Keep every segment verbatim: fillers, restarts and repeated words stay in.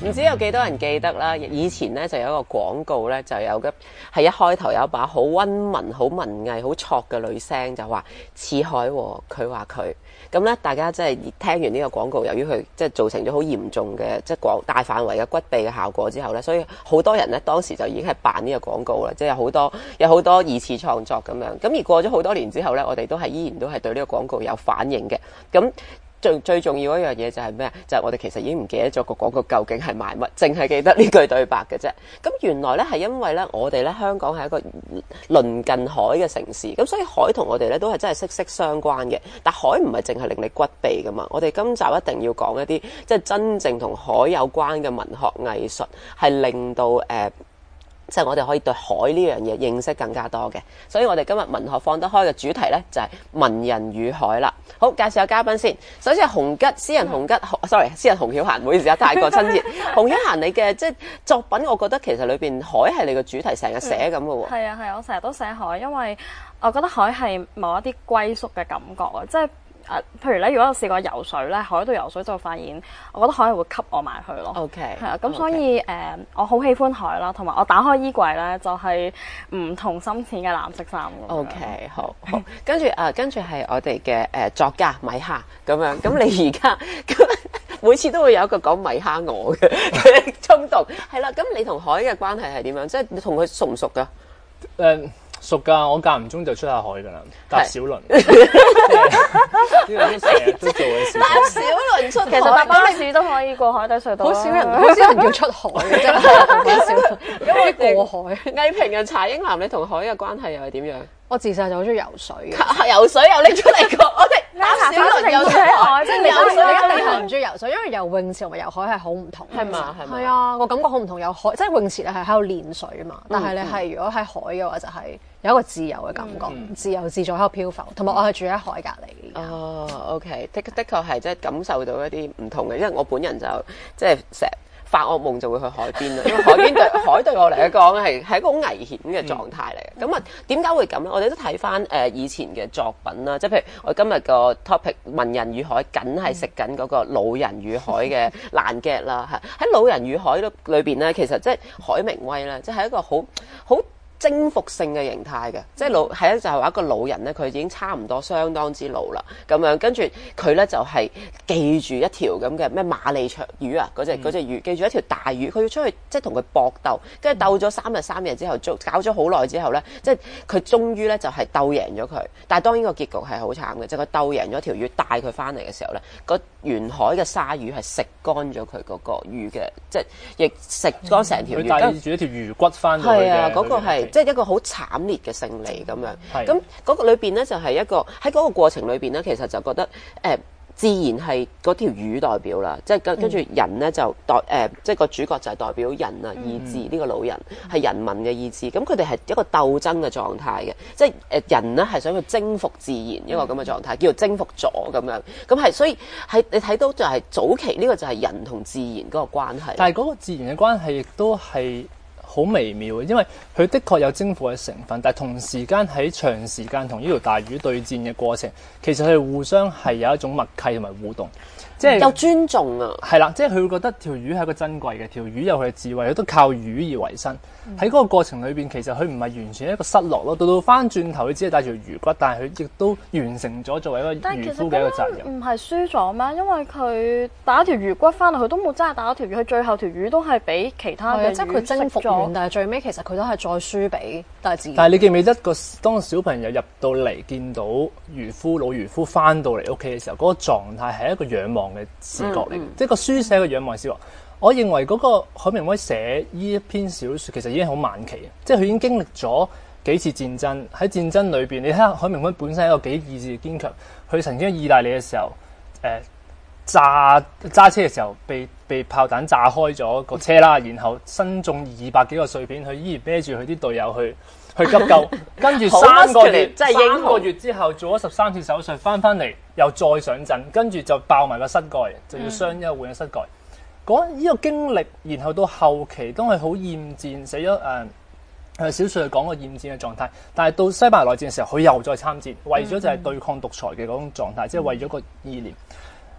唔知有幾多人記得啦？以前咧就有一個廣告咧，就有嘅係一開頭有一把好溫文、好文藝、好挫嘅女聲，就話似海喎，佢話佢。咁咧，大家即係聽完呢個廣告，由於佢即係造成咗好嚴重嘅即係廣大範圍嘅骨痹嘅效果之後咧，所以好多人咧當時就已經係扮呢個廣告啦，即係有好多有好多二次創作咁樣。咁而過咗好多年之後咧，我哋都係依然都係對呢個廣告有反應嘅。咁最最重要一樣嘢就係咩？就係、是、我哋其實已經唔記得咗個廣告究竟係賣乜，淨係記得呢句對白嘅啫。咁原來咧係因為咧，我哋咧香港係一個鄰近海嘅城市，咁所以海同我哋咧都係真係息息相關嘅。但海唔係淨係令你骨痹噶嘛，我哋今集一定要講一啲即係真正同海有關嘅文學藝術，係令到誒。呃即係我哋可以對海呢樣嘢認識更加多嘅，所以我哋今日文學放得開嘅主題呢，就係文人與海啦。好，介紹下嘉賓先。首先係洪吉，詩人洪吉、嗯、，sorry， 詩人洪曉嫻，唔好意思啊，太過親切。洪曉嫻，你嘅即係作品，我覺得其實裏邊海係你嘅主題，成日寫咁嘅喎。 係啊係啊，我成日都寫海，因為我覺得海係某一啲歸宿嘅感覺啊，即係。誒，譬如咧，如果我試過游水咧，海度游水就發現，我覺得海係會吸我埋去咯。OK，係啊，咁所以誒 okay.、 呃，我好喜歡海啦，同埋我打開衣櫃咧，就係、是、唔同深淺嘅藍色衫咁。 OK，好，好，跟住誒，跟住係我哋嘅誒作家米哈咁樣。咁你而家每次都會有一個講米哈我嘅嘅衝動，係啦。咁你同海嘅關係係點樣？即係你同佢熟唔熟㗎？ 誒。Uh, 熟㗎，我間唔中就出下海㗎啦，搭小輪。呢個都成日都做嘅事。 搭小輪出海， 其實搭巴士都可以過海底隧道。 好少人，好少人叫出海嘅真係，好少。咁過海。 藝評人查英男，你同海嘅關係又係點樣？ 我自細就好中意游水嘅， 游水又拎出嚟講，我哋搭小輪又出海， 即係你游水一定係唔中意游水，因為游泳池同埋游海係好唔同。 係嘛？係嘛？ 係啊，個感覺好唔同。游海即係泳池你係喺度練水啊嘛，但係你係如果喺海嘅話就係有一個自由嘅感覺，嗯、自由自在喺度漂浮。同埋我係住喺海隔離。 哦 ，OK， 的的確係即係感受到一啲唔同嘅，因為我本人就即係成日發惡夢就會去海邊啦，因為海邊對海對我嚟講係係一個好危險嘅狀態嚟嘅。咁啊點解會咁咧？我哋都睇翻誒以前嘅作品啦，即係譬如我今日個 topic 文人與海，梗係食緊嗰個老人與海嘅爛 gag 啦。喺喺老人與海裏邊咧，其實即係海明威咧，即係一個好好征服性嘅形態嘅，即係老係咧就係話一個老人咧，佢已經差唔多相當之老啦，咁樣跟住佢咧就係記住一條咁嘅咩馬利長魚啊，嗰隻嗰隻魚，記住一條大魚，佢要出去即係同佢搏鬥，跟住鬥咗三日三夜之後，做搞咗好耐之後咧，即係佢終於咧就係鬥贏咗佢，但係當然個結局係好慘嘅，即係佢鬥贏咗條魚帶佢翻嚟嘅時候咧，個沿海嘅鯊魚係食乾咗佢嗰個魚嘅，即係亦食乾成條魚。 佢帶住一條魚骨翻嚟嘅。 係啊，嗰個係。即係一個好慘烈嘅勝利咁樣，咁嗰個裏邊咧就係一個喺嗰個過程裏邊咧，其實就覺得誒、呃、自然係嗰條魚代表啦，即係跟跟住人咧就代誒、呃，即係個主角就係代表人啊意志，呢、嗯、個老人係人民嘅意志，咁佢哋係一個鬥爭嘅狀態嘅，即係誒人咧係想去征服自然一個咁嘅狀態，叫做征服咗咁樣，咁係所以係你睇到就係早期呢個就係人同自然嗰個關係， 但係嗰個自然嘅關係亦都係好微妙嘅，因為佢的確有征服嘅成分，但係同時間喺長時間同呢條大魚對戰嘅過程，其實佢哋互相係有一種默契同埋互動，即係有尊重啊。 係啦，即係佢會覺得條魚係一個珍貴嘅，條魚有佢嘅智慧，佢都靠魚而為生。喺嗰、嗯、個過程裏邊，其實佢唔係完全一個失落咯。到到翻轉頭，佢只係帶住魚骨，但係佢亦都完成咗作為一個漁夫嘅一個責任。 唔係輸咗咩？因為佢打條魚骨翻嚟，佢都冇真係打咗條魚，佢最後條魚都係俾其他嘅魚食咗。即係佢征服完， 但係最尾其實佢都係再輸俾大自然。 但係你記唔記得個當個小朋友入到嚟見到漁夫老漁夫翻到嚟屋企嘅時候，嗰、那個狀態係一個仰望嘅視覺嚟嘅，嗯嗯、即係個書寫嘅仰望嘅視覺。我認為嗰個海明威寫呢一篇小說其實已經好晚期，即係佢已經經歷咗幾次戰爭。喺戰爭裏邊，你睇下海明威本身係一個幾意志堅強。佢曾經喺意大利嘅時候，誒、呃、炸揸車嘅時候被被炮彈炸開咗個車啦，然後身中二百幾個碎片，佢依然孭住佢啲隊友去去急救，跟住三個月，即係三個月之後做咗十三次手術，翻翻嚟又再上陣，跟住就爆埋個膝蓋，就要雙休換咗膝蓋。講呢個經歷，然後到後期當係好厭戰，死咗誒誒小說係講個厭戰嘅狀態，但係到西班牙內戰嘅時候，佢又再參戰，為咗就係對抗獨裁嘅嗰種狀態，即係為咗個意念。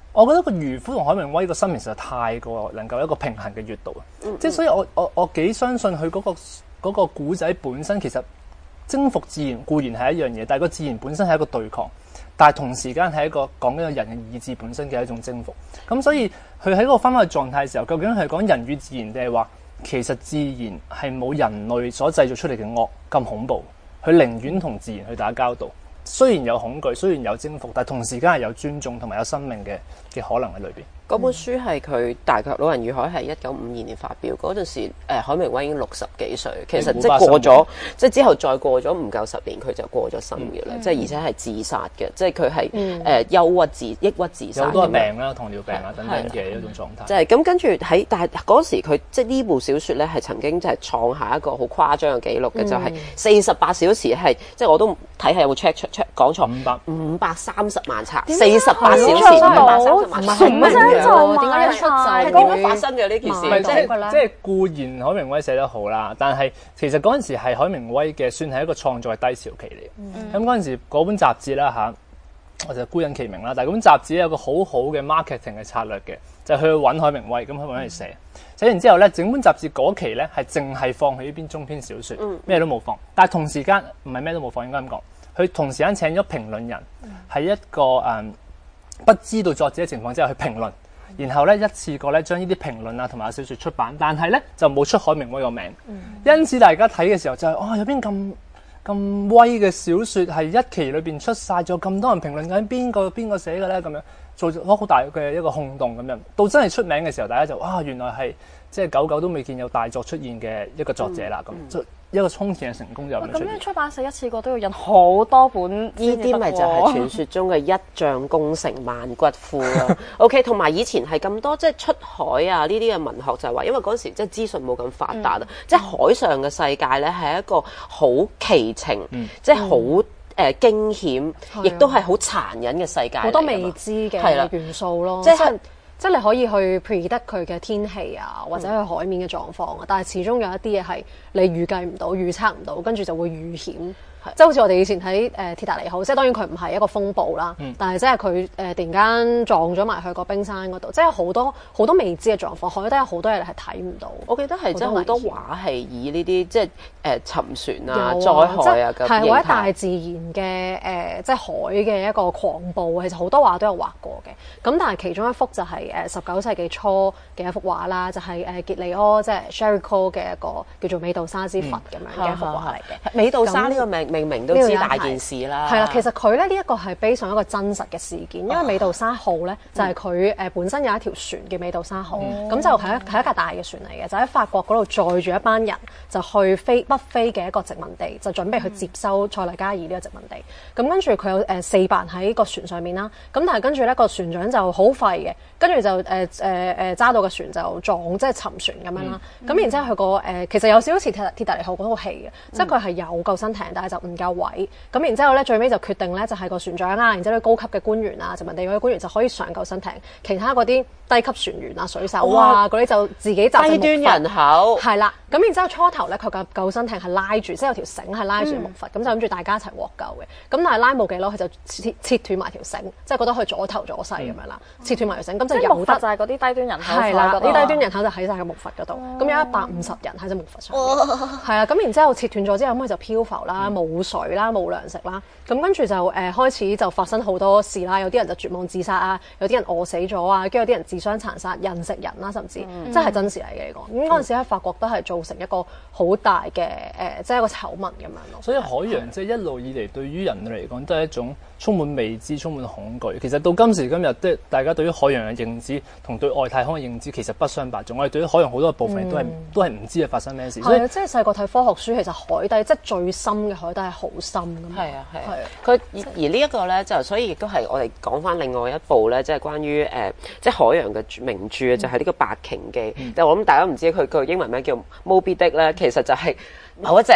我覺得個漁夫同海明威個生命實在太過能夠一個平衡嘅閱讀啊！嗯嗯即係所以我我我幾相信佢嗰、嗰個嗰個古仔本身其實征服自然固然係一樣嘢，但係個自然本身係一個對抗，但係同時間係一個講緊個人嘅意志本身嘅一種征服。咁所以佢喺嗰個翻返去狀態嘅時候，究竟係講人與自然定係話其實自然係冇人類所製造出嚟嘅惡咁恐怖？佢寧願同自然去打交道。雖然有恐懼，雖然有征服，但係同時間係有尊重同埋有生命嘅嘅可能喺裏邊。 嗰本書係佢大概《老人與海》係一九五二年發表，嗰陣時誒海明威已經六十幾歲，其實即係過咗，即係之後再過咗唔夠十年，佢就過咗身嘅啦。即係而且係自殺嘅，即係佢係誒憂鬱自抑鬱自殺。 有好多病啦，糖尿病啊等等嘅一種狀態。 即係咁跟住喺，但係嗰時佢即係呢部小説咧係曾經就係創下一個好誇張嘅紀錄嘅，就係四十八小時係即係我都睇下有冇 check check check 講錯五百五百三十萬冊，四十八小時五百三十萬冊，唔係點解一出就係點樣發生嘅呢件事？ 即係即係固然海明威寫得好啦，但係其實嗰陣時係海明威嘅算係一個創作嘅低潮期嚟。咁嗰陣時嗰本雜誌啦嚇，我就孤隱其名啦。但係嗰本雜誌有個好好嘅 marketing 嘅策略嘅，就係去揾海明威，咁去揾佢寫。寫完之後咧，整本雜誌嗰期咧係淨係放佢呢邊中篇小説，咩都冇放。但係同時間唔係咩都冇放，應該咁講。佢同時間請咗評論人，係一個誒、嗯、不知道作者嘅情況之下去評論。然後咧一次過咧將呢啲評論啊同埋小説出版，但係咧就冇出海明威個名，嗯、因此大家睇嘅時候就係、是、哦有邊咁咁威嘅小説係一期裏邊出晒咗咁多人評論緊邊個邊個寫嘅咧咁樣，做咗好大嘅一個轟動咁樣，到真係出名嘅時候，大家就啊原來係即係久久都未見有大作出現嘅一個作者啦咁。嗯嗯一個衝前嘅成功就咁樣出現。咁樣出版社一次過都要印好多本， 呢啲咪就係傳說中嘅一將功成萬骨枯咯。OK， 同埋以前係咁多即係出海啊呢啲嘅文學就係話，因為嗰陣時即係資訊冇咁發達啊，嗯、即係海上嘅世界咧係一個好奇情，嗯、即係好誒驚險，亦都係好殘忍嘅世界， 好多未知嘅元素咯，即係。即係你可以去 predict 佢嘅天氣啊，或者佢海面嘅狀況啊，但係始終有一啲嘢係你預計唔到、預測唔到，跟住就會遇險。即係好似我哋以前睇誒、呃、鐵達尼號，即係當然佢唔係一個風暴啦，嗯、但係即係佢誒突然間撞咗埋去個冰山嗰度，即係好多好多未知嘅狀況，海底有好多嘢你係睇唔到。 我記得係真係好多畫係以呢啲即係誒、呃、沉船啊、災害啊咁係或者大自然嘅誒、呃、即係海嘅一個狂暴，其實好多畫都有畫過嘅。咁但係其中一幅就係誒十九世紀初嘅一幅畫啦，就係、是、誒傑利柯即係 Jericho 嘅一個叫做美杜莎之筏咁樣嘅一幅畫嚟嘅。 美杜莎呢個名明明都知大件事啦， 係啦，其實佢咧呢一個係基於一個真實嘅事件，因為美杜莎號咧就係佢誒本身有一條船叫美杜莎號，咁、嗯、就係一係一架大嘅船嚟嘅，就喺法國嗰度載住一班人就去飛北非嘅一個殖民地，就準備去接收塞內加爾呢個殖民地。咁跟住佢有誒四百人喺個船上面啦，咁但係跟住咧個船長就好廢嘅，跟住就誒誒誒揸到個船就撞即係沉船咁樣啦。咁、嗯、然之後佢個誒其實有少少似鐵鐵達尼號嗰套戲嘅，嗯、即係佢係有救生艇，但係就唔夠位。咁然之後咧，最尾就決定咧，就係個船長啊，然之後啲高級嘅官員啊，殖民地嗰啲官員就可以上救生艇，其他嗰啲低級船員啊、水手啊嗰啲就自己集低端人口係啦。咁然之後初頭咧，佢個救生艇係拉住，即係有條繩係拉住木筏，咁、嗯、就諗住大家一齊獲救嘅。咁但係拉冇幾耐，佢就切切斷埋條繩，即係覺得佢左頭左勢咁樣啦，切斷埋條繩，咁就有得就係嗰啲低端人口係啦，啲低端人口就喺晒個木筏嗰度，咁、哦、有一百五十人喺隻木筏上面，係啊。咁然之後切斷咗之後，咁佢就漂浮啦，冇水啦，冇糧食啦，咁跟住就誒、呃、開始就發生好多事啦，有啲人就絕望自殺啊，有啲人餓死咗啊，跟住有啲人自相殘殺，人食人啦，甚至即係、嗯、真實嚟嘅呢個。咁嗰陣時喺法國都係造成一個好大嘅誒、呃，即係一個醜聞咁樣咯。 所以海洋即係一路以嚟對於人類嚟講都係一種充滿未知、充滿恐懼。其實到今時今日，即係大家對於海洋嘅認知同對外太空嘅認知其實不相伯仲。我哋對於海洋好多部分都係、嗯、都係唔知係發生咩事。 係啊，即係細個睇科學書，其實海底即係最深嘅海底係好深㗎嘛。 係啊，係啊。佢而而呢一個咧，就所以亦都係我哋講翻另外一部咧，即係關於誒、呃、即係海洋嘅名著啊，就係、是、呢個《白鯨記》。但係、嗯、我諗大家唔知佢個英文名叫 Moby Dick 咧，其實就係某一隻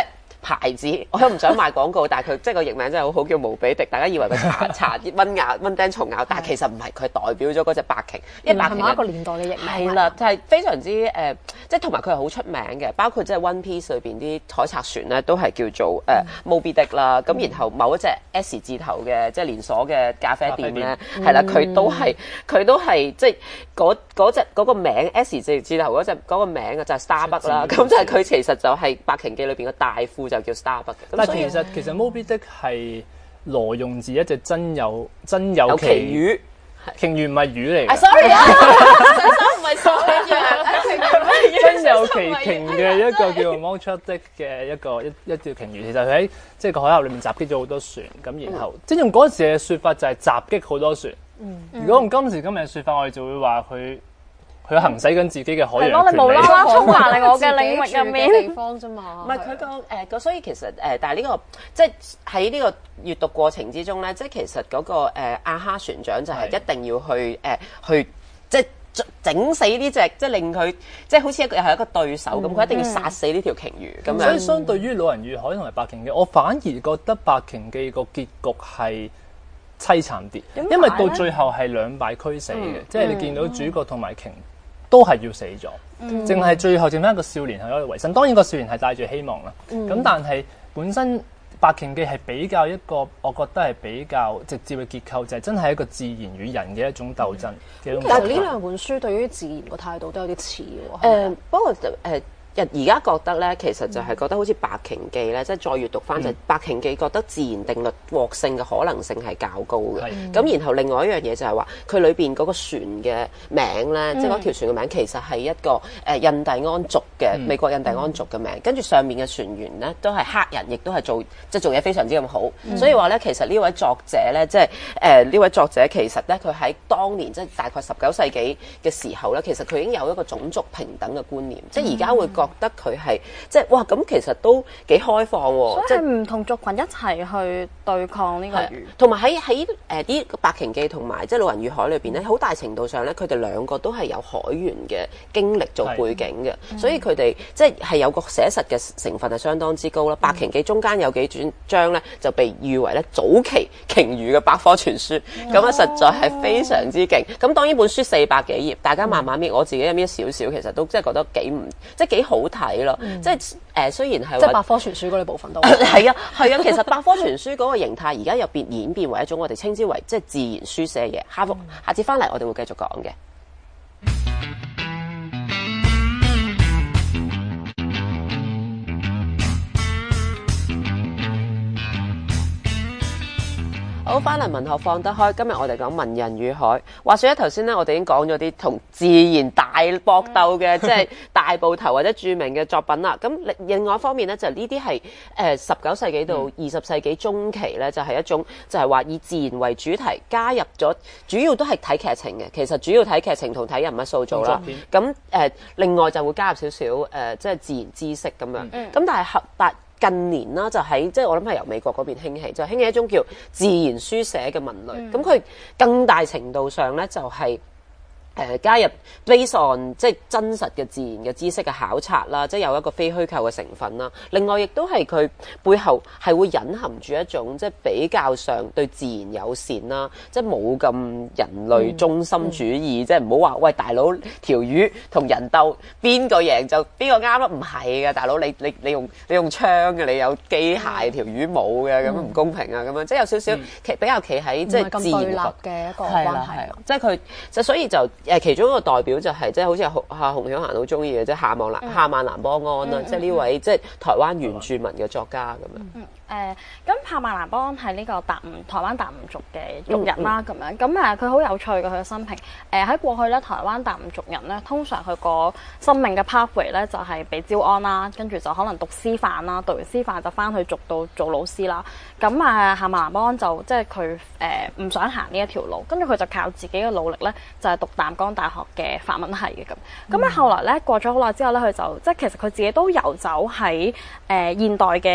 牌子，我都唔想賣廣告，但係佢即係個譯名真係好好，叫無比迪。大家以為佢搽搽啲蚊咬蚊叮蟲咬，但係其實唔係，佢代表咗嗰隻白鯨。因為白鯨係某一個年代嘅譯名。 係啦，就係、是、非常之誒、呃，即係同埋佢係好出名嘅，包括即係 One Piece 裏邊啲海賊船咧，都係叫做誒、呃、Moby Dick 啦。咁、嗯、然後某一隻 S 字頭嘅即係連鎖嘅咖啡店咧，係啦，佢都係佢都係即係嗰嗰隻嗰個名 S 字字頭嗰隻嗰個名啊，就係 Starbucks 啦。咁就係佢其實就係白鯨記裏邊嘅大副就叫 Starbucks。 但係其實其實 Moby Dick 係挪用自一隻真有真有旗魚， 鯨魚唔係魚嚟嘅。 sorry 啊，唔係所以真有其鯨嘅一個叫做 Montreal Dick 嘅一個一一條鯨魚，其實佢喺即係個海峽裏面襲擊咗好多船，咁然後、嗯、即係用嗰陣時嘅説法就係襲擊好多船。嗯、如果用今時今日嘅説法，我哋就會話佢。佢行使緊自己嘅海洋權利， 你無啦啦衝埋嚟我嘅領域入面地方啫嘛。 唔係佢個誒個，所以其實誒、呃，但係呢、這個即係喺呢個閱讀過程之中咧，即係其實嗰、那個誒阿哈船長就係一定要去誒、呃、去即係整死呢隻，即係令佢即係好似一個又係一個對手咁，佢、嗯、一定要殺死呢條鯨魚咁、嗯、樣。 所以相對於《老人與海》同埋《白鯨記》，我反而覺得《白鯨記》個結局係凄慘啲，因為到最後係兩敗俱死嘅，嗯、即係你見到主角同埋鯨都係要死咗，淨係、嗯、最後剩翻一個少年係可以維生。當然個少年係帶住希望啦。咁、嗯、但係本身《白鯨記》係比較一個，我覺得係比較直接嘅結構，就係、是、真係一個自然與人嘅一種鬥爭嘅一種。 但係呢兩本書對於自然個態度都有啲似喎。誒、 呃，不過誒。呃而家覺得咧，其實就係覺得好似《白鯨記》咧，即係再閱讀翻就係《白鯨記》，覺得自然定律獲勝嘅可能性係較高嘅。咁、嗯、然後另外一樣嘢就係話，佢裏邊嗰個船嘅名咧，嗯、即係嗰條船嘅名其實係一個誒、呃、印第安族嘅、嗯、美國印第安族嘅名，跟住、嗯、上面嘅船員咧都係黑人，亦都係做即係做嘢非常之咁好。嗯、所以話咧，其實呢位作者咧，即係誒呢位作者其實咧，佢喺當年即係大概十九世紀嘅時候咧，其實佢已經有一個種族平等嘅觀念，嗯、即係而家會覺得佢係即係哇咁，其實都幾開放喎，即係唔同族群一齊去對抗呢個魚。 同埋喺喺誒啲白鯨記同埋即係老人與海裏邊咧，好、嗯、大程度上咧，佢哋兩個都係有海員嘅經歷做背景嘅，嗯、所以佢哋即係係有個寫實嘅成分係相當之高啦。嗯、白鯨記中間有幾轉章咧，就被譽為咧早期鯨魚嘅百科全書，咁啊、哦、實在係非常之勁。咁當然本書四百幾頁，大家慢慢搣，我自己一搣少少，其實都即係覺得幾唔即係幾好睇。嗯、即係誒、呃，雖然係即係百科全書嗰啲部分都係啊，係啊。其實百科全書嗰個形態而家又變演變為一種我哋稱之為即係自然書寫嘅。下幅下次翻嚟，我哋會繼續講嘅。好，翻嚟文學放得開，今日我哋講文人與海。話說咧，頭先咧我哋已經講咗啲同自然大搏鬥嘅，即係大部頭或者著名嘅作品啦。咁另另外一方面咧，就呢啲係誒十九世紀到二十世紀中期咧，就係一種就係話以自然為主題，加入咗主要都係睇劇情嘅。其實主要睇劇情同睇人物塑造啦。咁誒、呃，另外就會加入少少誒，即係自然知識咁樣。咁、嗯、但係合但。近年啦，就喺即係我諗係由美國嗰邊興起，就興起一種叫自然書寫嘅文類。咁佢、嗯、更大程度上咧，就係、是。誒、呃、加入 based on 即係真實嘅自然嘅知識嘅考察啦，即係有一個非虛構嘅成分啦。另外亦都係佢背後係會隱含住一種即係比較上對自然友善啦，即係冇咁人類中心主義，嗯嗯、即係唔好話喂大佬條魚同人鬥邊個贏就邊個啱咯，唔係嘅大佬，你你你用你用槍嘅，你有機械條魚冇嘅，咁唔公平啊咁樣，即係有少少企、嗯、比較企喺即係自然嘅一個關係， 即係佢就所以就。誒其中一個代表就係即係好似阿洪曉嫻好中意嘅，即係夏望南夏曼南邦安啦，即係呢位即係台灣原住民嘅作家咁樣。 嗯誒咁夏曼南邦安係呢個達悟台灣達悟族嘅族人啦，咁、嗯、樣咁誒佢好有趣嘅佢嘅生平。誒、呃、喺過去咧，台灣達悟族人咧，通常佢個生命嘅 pathway 咧就係被招安啦，跟住就可能讀師範啦，讀完師範就翻去族度做老師啦。咁啊夏曼南邦安就即係佢誒唔想行呢一條路，跟住佢就靠自己嘅努力咧，就係、是、讀淡江大學嘅法文系嘅咁。咁咧、嗯、後來咧過咗好耐之後咧，佢就即係其實佢自己都遊走喺誒、呃、現代嘅。誒、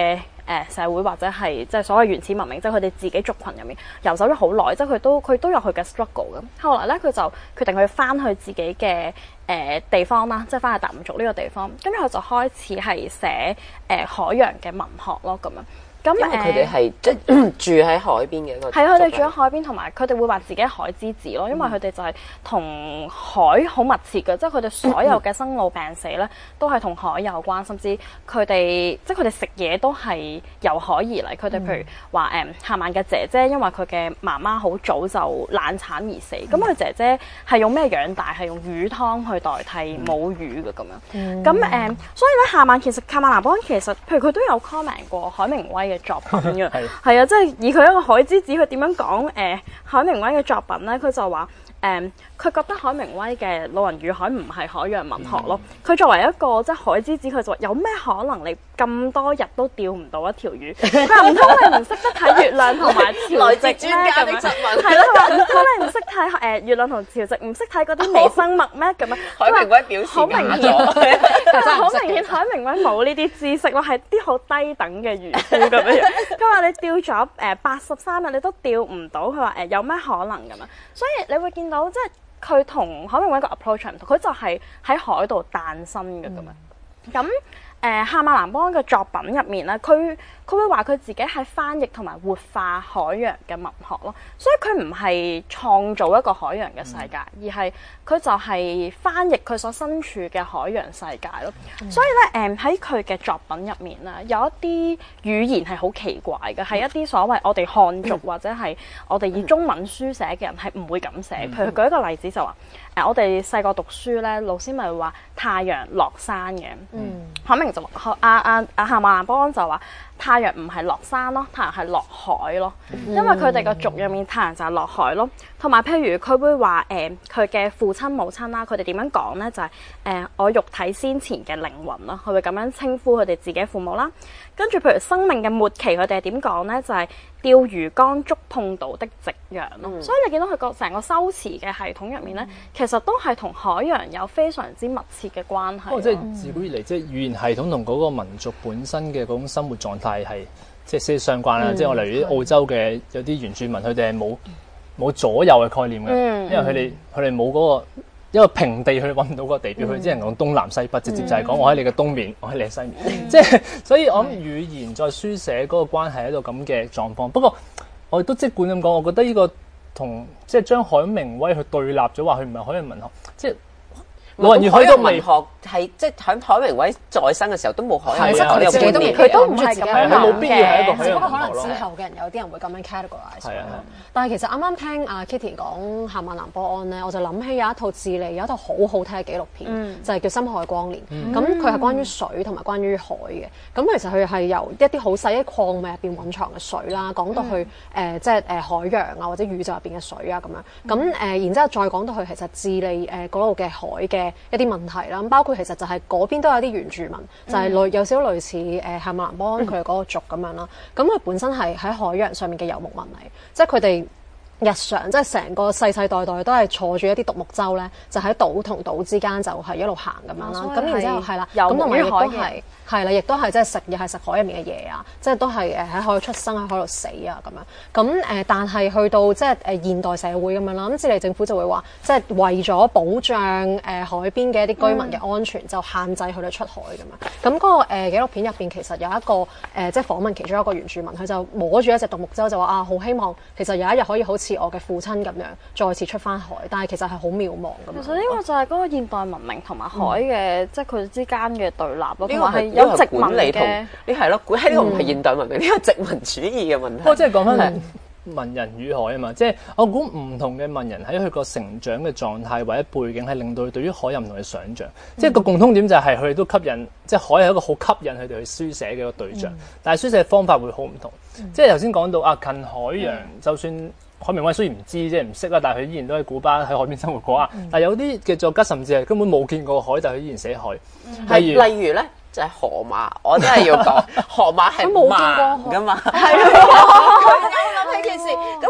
誒社會或者係即係所謂原始文明，即係佢哋自己族群入面遊走咗好耐，即係佢都佢都有佢嘅 struggle 咁。後來咧佢就決定佢翻去自己嘅誒、呃、地方啦，即係翻去達悟族呢個地方，跟住佢就開始係寫誒、呃、海洋嘅文學咯咁樣。咁因為佢哋係即係住喺海邊嘅一個， 係佢哋住喺海邊，同埋佢哋會話自己係海之子咯，因為佢哋就係同海好密切嘅，即係佢哋所有嘅生老病死咧都係同海有關，甚至佢哋即係佢哋食嘢都係由海而嚟。佢哋譬如話誒夏曼嘅姐姐，因為佢嘅媽媽好早就冷產而死，咁佢、嗯、姐姐係用咩養大？係用魚湯去代替母乳嘅咁樣。咁誒、嗯嗯，所以咧夏曼其實夏曼南邦其實，譬如佢都有 comment 過海明威嘅作品嘅，係啊，即係以佢一個海之子，佢點樣講誒、呃、海明威嘅作品咧？佢就話誒，佢、嗯、覺得海明威嘅《老人與海》唔係海洋文學咯。佢、嗯、作為一個即係海之子，佢就話有咩可能你咁多日都釣唔到一條魚？佢話唔通你唔識得睇月亮同埋潮汐咩？咁樣係咯，佢話唔通你唔識睇誒月亮同潮汐，唔識睇嗰啲微生物咩？咁樣海明威表示好明顯，好明顯海明威冇呢啲知識咯，係啲好低等嘅漁夫咁樣。佢話你釣咗誒八十三日，你都釣唔到。佢話誒有咩可能咁樣？所以你會見到即係佢同海明威個 approach 唔同，佢就係喺海度誕生嘅咁樣。咁誒夏曼南邦嘅作品入面咧，佢佢會話佢自己係翻譯同埋活化海洋嘅文學咯，所以佢唔係創造一個海洋嘅世界，嗯、而係佢就係翻譯佢所身處嘅海洋世界咯。嗯、所以咧誒喺佢嘅作品入面咧，有一啲語言係好奇怪嘅，係、嗯、一啲所謂我哋漢族、嗯、或者係我哋以中文書寫嘅人係唔會咁寫。嗯、譬如舉一個例子就話誒、呃，我哋細個讀書咧，老師咪會話太陽落山嘅，嗯，海明就話阿阿阿夏曼南邦就話太陽唔係落山咯，太陽係落海咯，因為佢哋個族入面太陽就係落海咯。同埋譬如佢會話誒佢嘅父親母親啦，佢哋點樣講咧？就係、是、誒、呃、我肉體先前嘅靈魂啦，佢會咁樣稱呼佢哋自己父母啦。跟住譬如生命嘅末期，佢哋係點講咧？就係、是、釣魚竿觸碰到的夕陽咯。嗯、所以你見到佢個成個修辭嘅系統入面咧，嗯、其實都係同海洋有非常之密切嘅關係。 哦，即係自古以嚟，即係語言系統同嗰個民族本身嘅嗰種生活狀態係即係息息相關啦。嗯、即係我例如啲澳洲嘅有啲原住民，佢哋係冇冇左右嘅概念嘅，嗯、因為佢哋佢哋冇嗰個一個平地去揾唔到個地標，佢、嗯、只能講東南西北，直接就係講我喺你嘅東面，我喺你嘅西面。嗯、即係所以我諗語言再書寫嗰個關係喺度咁嘅狀況。不過我亦都即管咁講，我覺得呢個同即係將海明威去對立咗，話佢唔係海洋文學，即係。老人與海洋文學係即係喺海明威在生嘅時候都冇海洋文學， 佢自己都佢都唔係咁樣佢冇必要係一個海洋文學咯。 不過可能之後嘅人有啲人會咁樣 categorize。係啊，但係其實啱啱聽阿 Kitty 講夏曼南波安咧，我就諗起有一套智利有一套好好睇嘅紀錄片，就係叫《深海光年》。咁佢係關於水同埋關於海嘅。咁其實佢係由一啲好細嘅礦物入邊蘊藏嘅水啦，講到去誒即係誒海洋啊或者宇宙入邊嘅水啊咁樣。咁誒然之後再講到去其實智利誒嗰度嘅海嘅一啲問題啦，包括其實就係嗰邊都有啲原住民，就係、是、類有少少類似誒夏曼南邦佢哋嗰個族咁樣啦。咁佢、嗯、本身係喺海洋上面嘅遊牧民嚟，即係佢哋日常即係成個世世代代都係坐住一啲獨木舟咧，就喺島同島之間就係一路行咁樣啦。咁、哦、然之後係啦，咁同埋亦都係係啦，亦都係即係食又係食海入面嘅嘢啊，即係都係誒喺海度出生喺海度死啊咁樣。咁誒、呃，但係去到即係誒現代社會咁樣啦，咁智利政府就會話，即係為咗保障誒、呃、海邊嘅一啲居民嘅安全，嗯、就限制佢哋出海咁樣。咁嗰、那個誒、呃、紀錄片入邊其實有一個誒、呃、即係訪問其中一個原住民，佢就摸住一隻獨木舟就話啊，好希望其實有一日可以好似我嘅父親咁樣再次出翻海，但係其實係好渺茫咁樣。 其實呢個就係嗰個現代文明同埋海嘅，嗯、即係佢之間嘅對立咯，同埋係有殖民嘅。呢係咯，喺呢個唔係現代文明，呢個殖民主義嘅問題。不過即係講翻文人與海啊嘛，即係我估唔同嘅文人喺佢個成長嘅狀態或者背景，係令到佢對於海有唔同嘅想像。嗯、即係個共通點就係佢哋都吸引，即係海係一個好吸引佢哋去書寫嘅一個對象。嗯、但係書寫方法會好唔同。嗯、即係頭先講到啊，近海洋，嗯、就算海明威雖然唔知即係唔識啦，但係佢依然都喺古巴喺海邊生活過啊。嗯、但係有啲嘅作家甚至係根本冇見過海，但係佢依然寫海。 係、嗯、例如咧。就係河馬，我真係要講河馬係冇見過㗎嘛，係啊！我諗起件事，咁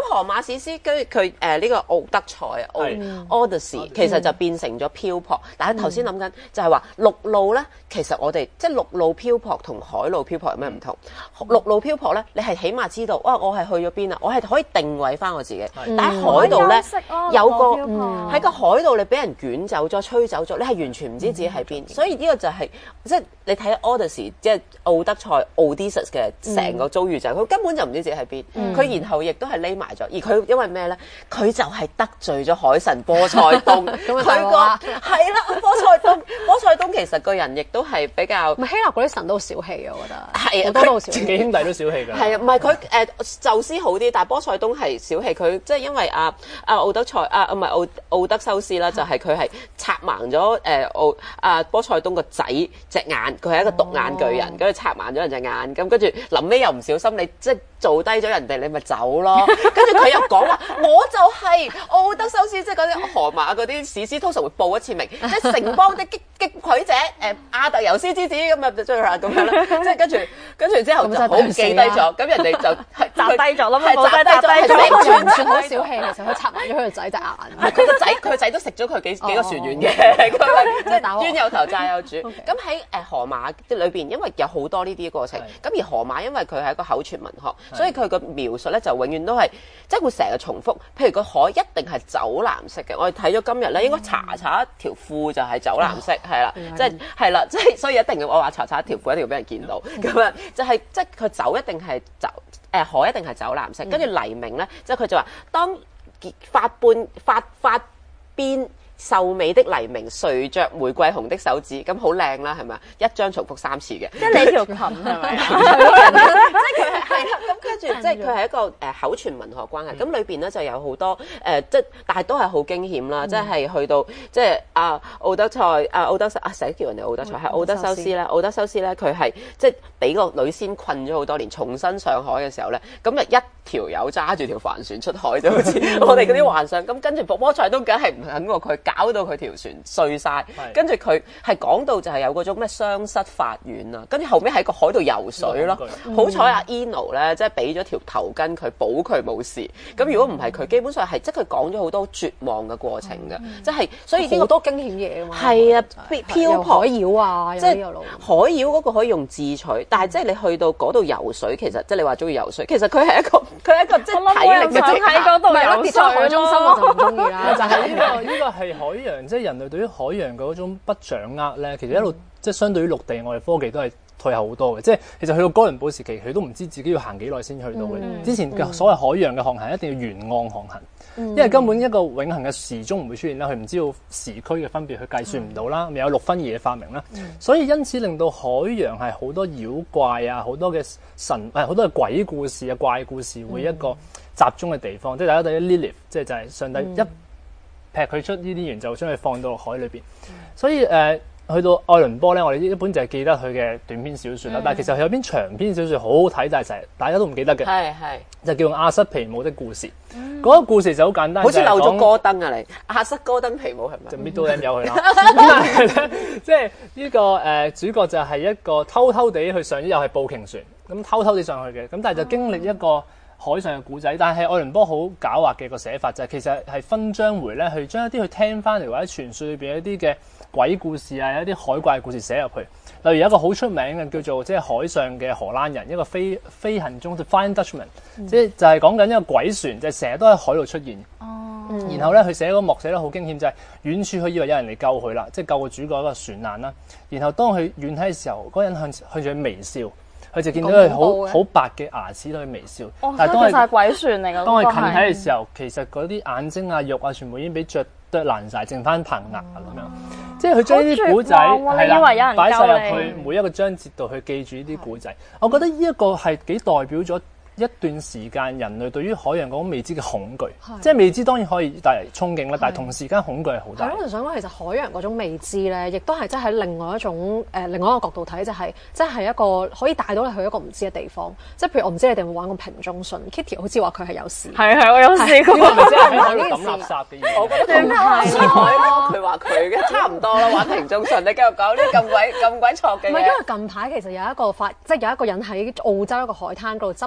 荷馬史詩，跟住佢誒呢個奧德賽啊，Odyssey 其實就變成咗漂泊。但係頭先諗緊就係話陸路咧，其實我哋即係陸路漂泊同海路漂泊有咩唔同？陸路漂泊咧，你係起碼知道，哇！我係去咗邊啊？我係可以定位翻我自己。但喺海度咧，有個喺個海度你俾人捲走咗、吹走咗，你係完全唔知自己喺邊。所以呢個就係即係你睇 Odyssey 即係奧德賽 Odysseus 嘅成個遭遇就係佢根本就唔知自己喺邊。佢然後亦都係匿埋咗，而佢因為咩咧？佢就係得罪咗海神波塞冬。佢個係啦，波塞冬，波塞冬其實個人亦都係比較。 希臘嗰啲神都小氣啊，我覺得。 係啊， 好多都小氣。 幾兄弟都小氣㗎。 係啊，唔係佢誒宙斯好啲，但係波塞冬係小氣。佢即係因為阿阿奧德賽啊，唔係奧奧德修斯啦，就係佢係拆盲咗誒奧阿波塞冬個仔隻眼，佢係一個獨眼巨人，跟住拆盲咗人隻眼，咁跟住臨尾又唔小心，你即係做低咗人哋，你咪走咯。跟住佢又講話，我就係奧德修斯，即係嗰啲荷馬嗰啲史詩通常會報一次名，即係城邦的擊擊潰者誒亞特尤斯之子咁啊，就追佢咁樣啦。即係跟住跟住之後就好記低咗，咁人哋就係砸低咗啦嘛， 係砸低咗， 係完全唔算好小氣，其實佢插埋咗佢個仔隻眼。 佢個仔佢個仔都食咗佢幾幾個船員嘅，即係冤有頭債有主。咁喺誒荷馬裏邊，因為有好多呢啲過程，咁而荷馬因為佢係一個口傳文學，所以佢個描述咧就永遠都係即係會成日重複。譬如個海一定係酒藍色嘅，我哋睇咗今日咧，應該查查一條褲就係酒藍色，係啦，即係係啦，即係所以一定要我話查查一條褲一定要俾人見到咁啊，就係即係佢酒一定係酒誒海一定係酒藍色，跟住黎明咧，即係佢就話當發半發發邊。秀美的黎明，垂着玫瑰紅的手指，咁好靚啦，係咪啊？一張重複三次嘅， 即係你條裙係咪？ 即係佢係係啦，咁跟住即係佢係一個誒口傳文學關係，咁裏邊咧就有好多誒，即係但係都係好驚險啦，即係去到即係阿奧德賽阿奧德啊，成日叫人哋奧德賽係奧德修斯啦，奧德修斯咧佢係即係俾個女仙困咗好多年，重新上海嘅時候咧，咁就一條友揸住條帆船出海就好似我哋嗰啲幻想，咁跟住波塞冬梗係唔肯喎，佢搞到佢條船碎晒，跟住佢係講到就係有嗰種咩雙失法院啊，跟住後尾喺個海度游水咯。嗯、好彩阿 Eno 咧，即係俾咗條頭巾佢保佢冇事。咁、嗯、如果唔係佢，基本上係即係佢講咗好多絕望嘅過程嘅，嗯、即係所以好、這個、多驚險嘢啊嘛。係啊，漂泊海妖啊，即係海妖嗰個可以用智取，但係即係你去到嗰度游水，其實即係你話中意游水，其實佢係一個佢係一個即係體力嘅積喺嗰度游水海中心我就唔中意啦。 就係呢個呢個係海洋，即係人類對於海洋嘅嗰種不掌握咧，其實一路即係相對於陸地，我哋科技都係退後好多嘅。即係其實去到哥倫布時期，佢都唔知自己要行幾耐先去到嘅。嗯、之前嘅所謂海洋嘅航行一定要沿岸航行，嗯、因為根本一個永恆嘅時鐘唔會出現啦，佢唔知道時區嘅分別，佢計算唔到啦，未、嗯、有六分儀嘅發明啦，嗯、所以因此令到海洋係好多妖怪啊，好多嘅神誒，好多嘅鬼故事啊、怪故事會一個集中嘅地方。嗯、即係大家睇 Lilith， 即係就係上帝一劈佢出呢啲源，就將佢放到海裏邊。嗯、所以誒、呃，去到愛倫坡咧，我哋一般就係記得佢嘅短篇小說啦。嗯、但係其實佢有篇長篇小說好好睇，但係成日大家都唔記得嘅。係係就叫《亞瑟皮姆的故事》。嗰、嗯、個故事就好簡單， 好似漏咗戈登啊！你亞瑟戈登皮姆係咪？ 就 middle name 有佢啦。即係呢個誒、呃、主角就係一個偷偷地去上，又係捕鯨船咁偷偷地上去嘅。咁但係就經歷一個海上嘅古仔，但係愛倫坡好狡猾嘅個寫法就係、是、其實係分章回咧，去將一啲去聽翻嚟或者傳說裏邊一啲嘅鬼故事啊，有一啲海怪故事寫入去。例如有一個好出名嘅叫做即係海上嘅荷蘭人，一個飛飛行中嘅 Flying Dutchman，、嗯、即係就係講緊一個鬼船，就係成日都喺海度出現。哦，嗯、然後咧佢寫嗰個幕寫得好驚險，就係、是、遠處佢以為有人嚟救佢啦，即係救個主角一個船難啦。然後當佢遠睇嘅時候，嗰、那個人向向住佢微笑。佢就見到佢好好白嘅牙齒喺度微笑， 哦、 但係當係鬼船嚟嘅。 當佢近睇嘅時候，其實嗰啲眼睛啊、肉啊，全部已經俾啄啄爛晒，剩翻棚牙咁樣。嗯、即係佢將呢啲古仔係啦擺晒入去每一個章節度去記住呢啲古仔。的我覺得呢一個係幾代表咗一段時間人類對於海洋嗰種未知嘅恐懼，即係未知當然可以帶嚟憧憬啦，但係同時間恐懼係好大。 係咯，我想講其實海洋嗰種未知咧，亦都係即係喺另外一種誒、呃、另外一個角度睇，就係即係一個可以帶到你去一個唔知嘅地方。即係譬如我唔知你哋有冇玩過瓶中信 ，Kitty 好似話佢係有試。 係係，我有試過。 唔知係咪喺度抌垃圾嘅嘢？ 我覺得唔係咯，佢話佢嘅差唔多啦，玩瓶中信。你繼續講啲咁鬼咁鬼錯嘅嘢。 唔係因為近排其實有一個發，即係有一個人喺澳洲一個海灘嗰度執到一個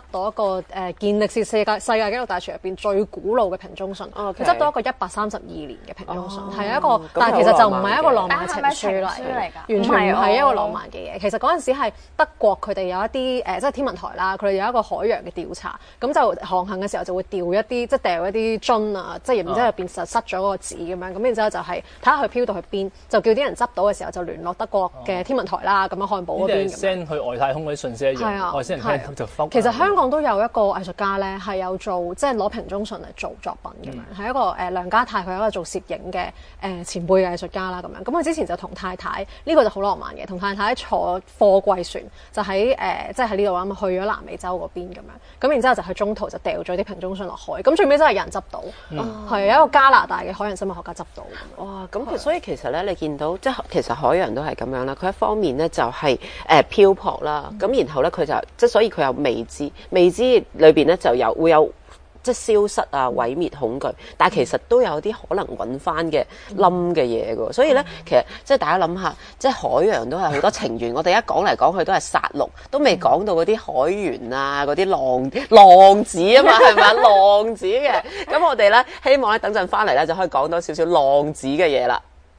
個誒健力士世界世界紀錄大全入邊最古老嘅瓶中信，佢執到一個一百三十二年嘅瓶中信，係一個，但係其實就唔係一個浪漫情書嚟嘅，完全唔係一個浪漫嘅嘢。其實嗰陣時係德國佢哋有一啲誒，即係天文台啦，佢哋有一個海洋嘅調查，咁就航行嘅時候就會掉一啲即係掉一啲樽啊，即係然之後入邊實塞咗嗰個紙咁樣，咁然之後就係睇下佢飄到去邊，就叫啲人執到嘅時候就聯絡德國嘅天文台啦，咁樣漢堡嗰邊咁。 send 去外太空嗰啲信息一樣，外星人聽就其實香港都有一個藝術家咧，係有做即係攞瓶中信嚟做作品咁樣，係、嗯、一個誒、呃、梁家泰，佢係一個做攝影嘅誒、呃、前輩嘅藝術家啦咁樣。咁佢之前就同太太呢、呢個就好浪漫嘅，同太太坐貨櫃船就喺誒、呃、即係喺呢度啦，去咗南美洲嗰邊咁樣。咁然之後就去中途就掉咗啲瓶中信落海，咁最尾真係有人執到，係、嗯、一個加拿大嘅海洋生物學家執到。 哇！咁所以其實咧，你見到即係其實海洋都係咁樣啦。佢一方面咧就係、是、誒、呃、漂泊啦，咁、嗯、然後咧佢就即係所以佢有未知，未知裏邊咧就有會有即係消失啊、毀滅、恐懼，但係其實都有啲可能揾翻嘅冧嘅嘢㗎。所以咧，其實即係大家諗下，即係海洋都係好多情緣。我哋一講嚟講去都係殺戮，都未講到嗰啲海員啊、嗰啲浪浪子啊嘛，係咪浪子嘅？咁我哋咧希望咧等陣翻嚟咧就可以講多少少浪子嘅嘢啦。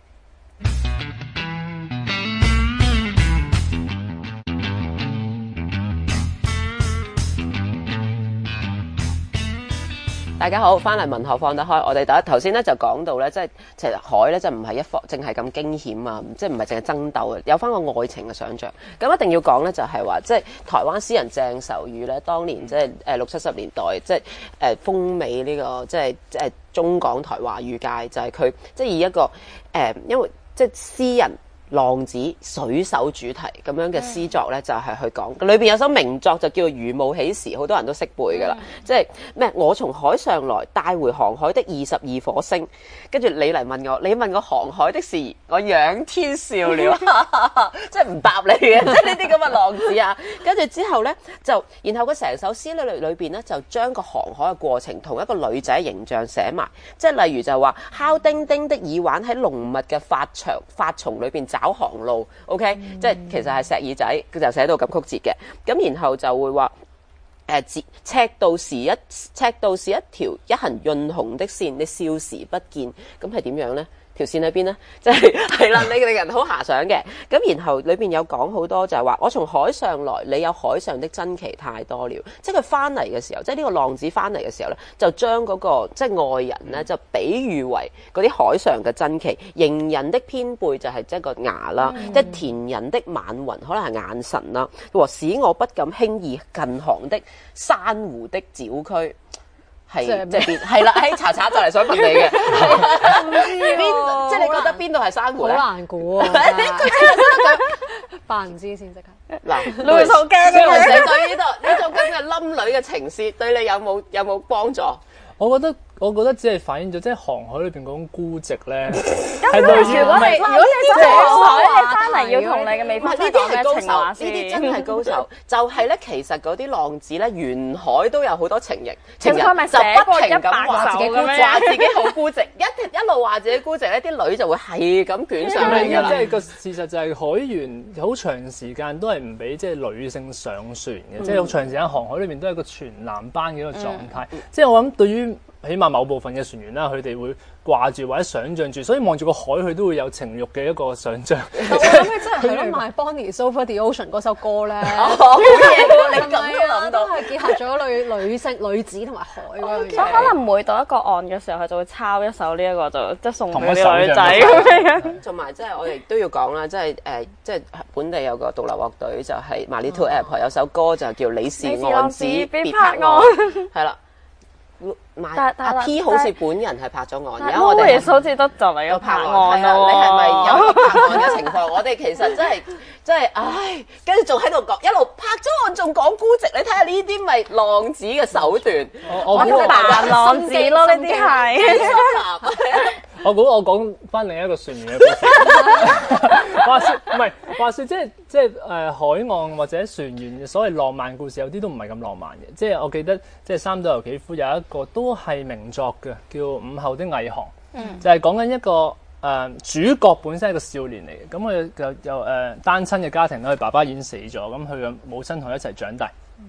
大家好，翻嚟文學放得開。我哋第一頭先咧就講到咧，即係其實海咧就唔係一方，淨係咁驚險啊，即係唔係淨係爭鬥啊，有翻個愛情嘅想像。咁一定要講咧，就係話即係台灣詩人鄭愁予咧，當年即係誒六七十年代，即係誒風靡呢個即係誒中港台華語界，就係佢即係以一個誒，因為即係詩人。浪子水手主題咁樣嘅詩作咧，就係去講裏邊有首名作就叫做《如霧起時》，好多人都識背噶啦。即係咩？我從海上來，帶回航海的二十二顆星。跟住你嚟問我，你問我航海的事，我仰天笑了，即係唔答你嘅，即係呢啲咁嘅浪子啊。跟住之後咧，就然後佢成首詩裏裏邊咧，就將個航海嘅過程同一個女仔形象寫埋，即係例如就話敲叮叮的耳環喺濃密嘅髮長髮叢裏邊找航路 ，OK，、嗯、即係其實係石耳仔，佢就寫到咁曲折嘅。咁然後就會話誒，赤道是一赤道是一條一行潤紅的線，你笑時不見，咁係點樣呢？條線喺邊呢？即係係啦，你令人好遐想嘅。咁然後裏邊有講好多就係話，我從海上來，你有海上的珍奇太多了。即係佢翻嚟嘅時候，即係呢個浪子翻嚟嘅時候咧，就將嗰、那個即係愛人咧，就比喻為嗰啲海上嘅珍奇。迎人的偏背就係即係個牙啦，嗯、即係填人的晚雲可能係眼神啦，和使我不敢輕易近航的珊瑚的沼區。係即係邊？係啦，喺查查就嚟想問你嘅，邊即係你覺得邊度係珊瑚咧？ 好難估啊！扮唔知先即刻。 嗱， 你會好驚嘅。我寫咗呢度呢種咁嘅冧女嘅情詩，對你有冇有冇幫助？ 我覺得我覺得只係反映咗即係航海裏邊嗰種孤寂咧。 係類似如果你如果你真係航海，你翻嚟要同你嘅未婚妻講咩情話先？ 呢啲真係高手。就係咧，其實嗰啲浪子咧，沿海都有好多情人，情人就不停咁話自己孤寂，話自己好孤寂，一一路話自己孤寂咧，啲女就會係咁捲上嚟㗎啦。 即係個事實就係海員好長時間都係唔俾即係女性上船嘅，即係好長時間航海裏面都係一個全男班嘅一個狀態。即係我諗對於起碼某部分嘅船員啦，佢哋會掛住或者想像住，所以望住個海，佢都會有情慾嘅一個想像。 我諗起真係係咯，My Bonnie Over the Ocean 嗰首歌咧， 好嘢喎！你咁都諗到， 都係結合咗女女性、女子同埋海嗰樣嘢。 所以可能每到一個岸嘅時候，佢就會抄一首呢一個，就即係送俾啲女仔咁樣。 同埋即係我哋都要講啦，即係誒，即係本地有個獨立樂隊就係 My Little Airport，有首歌就叫《你是浪子別拍岸》，係啦。但阿 P 好似本人係拍咗岸，而家我哋好似都就嚟有拍岸咯。 你係咪有拍岸嘅情況？我哋其實真係真係，唉，跟住仲喺度講，一路拍咗岸仲講孤寂。你睇下呢啲咪浪子嘅手段。 我我估扮浪子咯，呢啲係。 我估我講翻另一個船員嘅故事。話説唔係話説，即係即係誒海岸或者船員嘅所謂浪漫故事，有啲都唔係咁浪漫嘅。即係我記得，即係三島由紀夫有一個都係名作嘅，叫《午後的藝航》，嗯、就係講緊一個誒、呃、主角本身係一個少年嚟嘅，咁佢就又誒、呃、單親嘅家庭咧，佢爸爸已經死咗，咁佢嘅母親同佢一齊長大。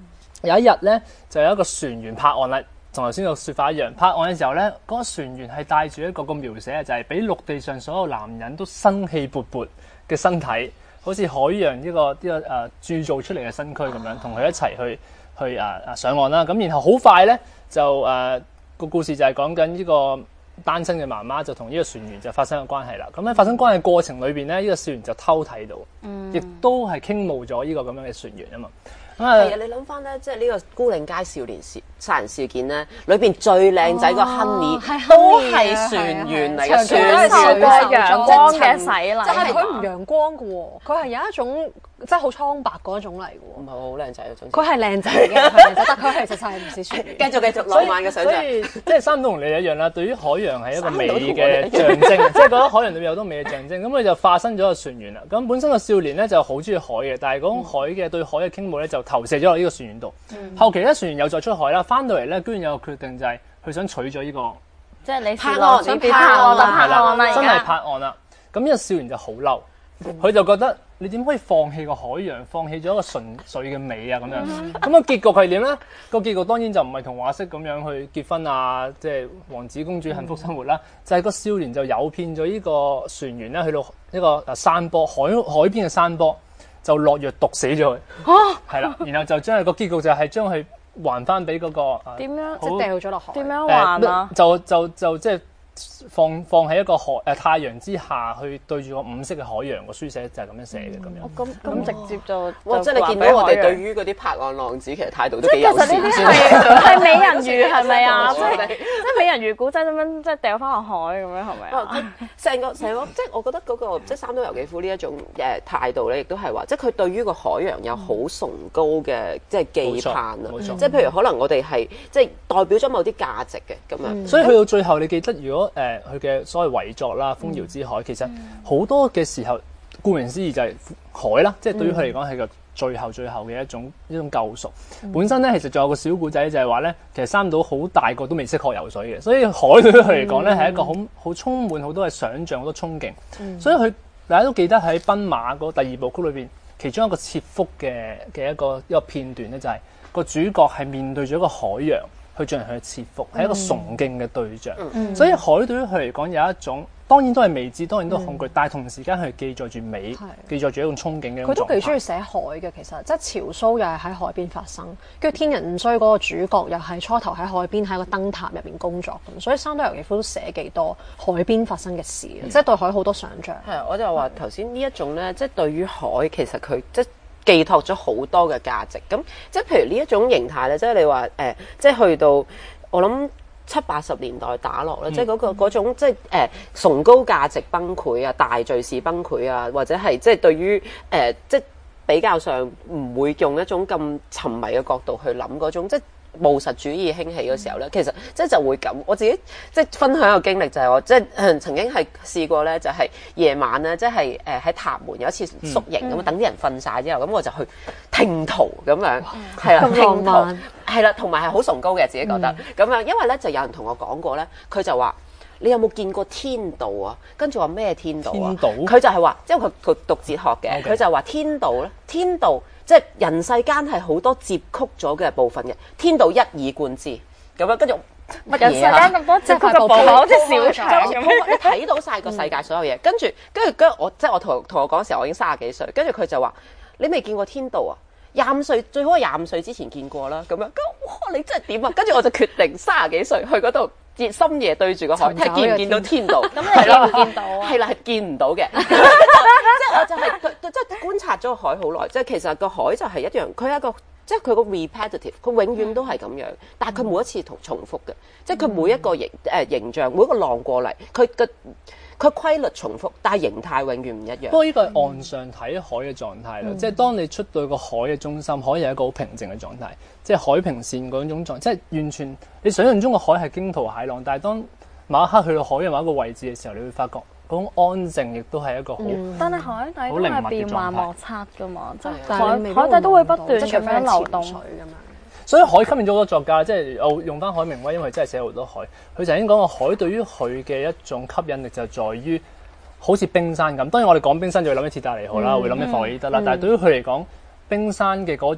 有一日咧，就有一個船員泊岸啦，同頭先個説法一樣。泊岸嘅時候咧，嗰、那個船員係帶住一個個描寫，就係、是、俾陸地上所有男人都生氣勃勃嘅身體，好似海洋呢、這個呢、這個誒、呃、鑄造出嚟嘅身軀咁樣，同佢一齊去去誒誒、呃、上岸啦。咁然後好快咧，就誒個、呃、故事就係講緊呢個單身嘅媽媽就同呢個船員就發生咗關係啦。咁喺發生關係過程裏邊咧，呢、這個少年就偷睇到，亦、嗯、都係傾慕咗呢個咁樣嘅船員啊嘛。 係啊！你諗翻咧，即係呢個牯嶺街少年事殺人事件咧，裏邊最靚仔個 Honey 都係船員嚟嘅，船員係陽光嘅洗禮， 但係佢唔陽光嘅喎，佢係有一種即係好蒼白嗰種嚟嘅喎。 唔係好靚仔嗰種。 佢係靚仔嘅，佢係靚仔，但佢係實際係唔似船員。 繼續繼續浪漫嘅想像。 所以即係三島同你一樣啦，對於海洋係一個美嘅象徵，即係覺得海洋裏面有好多美嘅象徵。咁佢就化身咗個船員啦。咁本身個少年咧就好中意海嘅，但係嗰種海嘅對海嘅傾慕咧就投射咗落呢個船員度。嗯、後期咧船員又再出海啦，翻到嚟咧居然有個決定就係佢想娶咗呢、這個， 即係你拍岸， 想拍岸啦， 拍岸啦， 真係拍岸啦。咁呢個少年就好嬲，佢、嗯、就覺得你點可以放棄個海洋，放棄咗一個純粹嘅美啊咁樣。咁、嗯、個結局係點咧？個結局當然就唔係童話式咁樣去結婚啊，即、就、係、是、王子公主幸福生活啦。嗯、就係個少年就誘騙咗呢個船員咧，去到一個誒山坡海海邊嘅山坡。就落藥毒死咗佢，係啦、啊，然後就將佢個結局就係將佢還翻俾嗰個點樣即係掉咗落海， 點樣還啊？ 就就就即係放放喺一個海誒、呃、太陽之下去對住個五色嘅海洋，個書寫就係咁樣寫嘅咁樣。 咁咁、嗯、直接就哇！即係你見到我哋對於嗰啲拍岸浪子其實態度都幾友善。 其實呢啲係係美人魚係咪啊？即係即係美人魚古仔咁樣，即係掉翻落海咁樣係咪啊？ 成個成個即係我覺得嗰、嗰個即係三島由紀夫呢一種誒態度咧，亦都係話即係佢對於個海洋有好崇高嘅即係寄盼啊！即係譬如可能我哋係即係代表咗某啲價值嘅咁樣。 嗯、所以去到最後，你記得如果誒佢嘅所謂遺作啦，《豐饒之海》，其實好多嘅時候，顧名思義就係海啦，即係對於佢嚟講係個最後最後嘅一種一種救贖。嗯、本身咧，其實仲有個小故仔就係話咧，其實三島好大個都未識學游水嘅，所以海對於佢嚟講咧係一個好好充滿好多嘅想像、好多憧憬。嗯、所以佢大家都記得喺《奔馬》嗰第二部曲裏邊，其中一個切腹嘅嘅一個一個片段咧，就係、是、個主角係面對住一個海洋。去進行佢嘅切腹，係一個崇敬嘅對象。嗯、所以海對於佢嚟講有一種，當然都係未知，當然都恐懼，嗯、但係同時間佢記載住美，是記載住一種憧憬嘅一種狀態。佢都幾中意寫海嘅，其實即係潮蘇又係喺海邊發生，跟住天人五衰嗰個主角又係初頭喺海邊喺個燈塔入邊工作咁，所以三島由紀夫都寫幾多海邊發生嘅事，嗯、即係對海好多想像。係啊， 我就話頭先呢一種咧，即係對於海其實佢即寄託咗好多嘅價值，咁即係譬如呢一種形態咧，即係你話誒、呃，即係去到我諗七八十年代打落咧，嗯、即係嗰、嗰個嗰種即係誒、呃、崇高價值崩潰啊，大敘事崩潰啊，或者係即係對於誒、呃、即係比較上唔會用一種咁沉迷嘅角度去諗嗰種即係。務實主義興起嘅時候咧，其實即係就會咁。我自己即係分享一個經歷就係、是、我即係、嗯、曾經係試過咧，就係、是、夜晚咧，即係誒喺塔門有一次宿營咁，等啲、嗯、人瞓晒之後，咁我就去聽圖咁樣，係啦，聽圖係啦，同埋係好崇高嘅自己覺得咁、嗯、樣，因為咧就有人同我講過咧，佢就話你有冇見過天道啊？跟住話咩天道啊？佢就係話，因為佢佢讀哲學嘅，佢 Okay. 就話天道咧，天道。即係人世間係好多折曲咗嘅部分嘅，天道一以貫之咁樣，跟住乜嘢啊？人世間咁多折曲嘅部分，好似小腸咁。你睇到晒個世界所有嘢，跟住跟住跟住我即係我同同我講嘅時候，我已經三十幾歲，跟住佢就話：你未見過天道啊？廿五歲最好係廿五歲之前見過啦。咁樣，咁哇你真係點啊？跟住我就決定三十幾歲去嗰度。深夜對住個海，睇見唔見到天道？咁你見唔見到啊？係啦，係見唔到嘅。即係我就係即係觀察咗個海好耐。即係其實個海就係一樣，佢係一個即係佢個 repetitive，佢永遠都係咁樣。但係佢每一次同重複嘅，即係佢每一個形誒形象，每一個浪過嚟，佢嘅佢規律重複，但係形態永遠唔一樣。不過呢個係岸上睇海嘅狀態啦，嗯、即係當你出到個海嘅中心，海係一個好平靜嘅狀態。即係海平線嗰種狀態，即係完全你想象中個海係驚濤駭浪，但係當某一刻去到海嘅某一個位置嘅時候，你會發覺嗰種安靜亦都係一個好、嗯、 但係海底都係變幻莫測㗎嘛，即係海海底都會不斷咁樣流動水咁樣。 所以海吸引咗好多作家，即係我用翻海明威，因為真係寫好多海。佢曾經講過海對於佢嘅一種吸引力就係在於好似冰山咁。當然我哋講冰山就會諗起鐵達尼號啦，嗯、會諗起霍伊德啦，嗯、但係對於佢嚟講，冰山嘅嗰種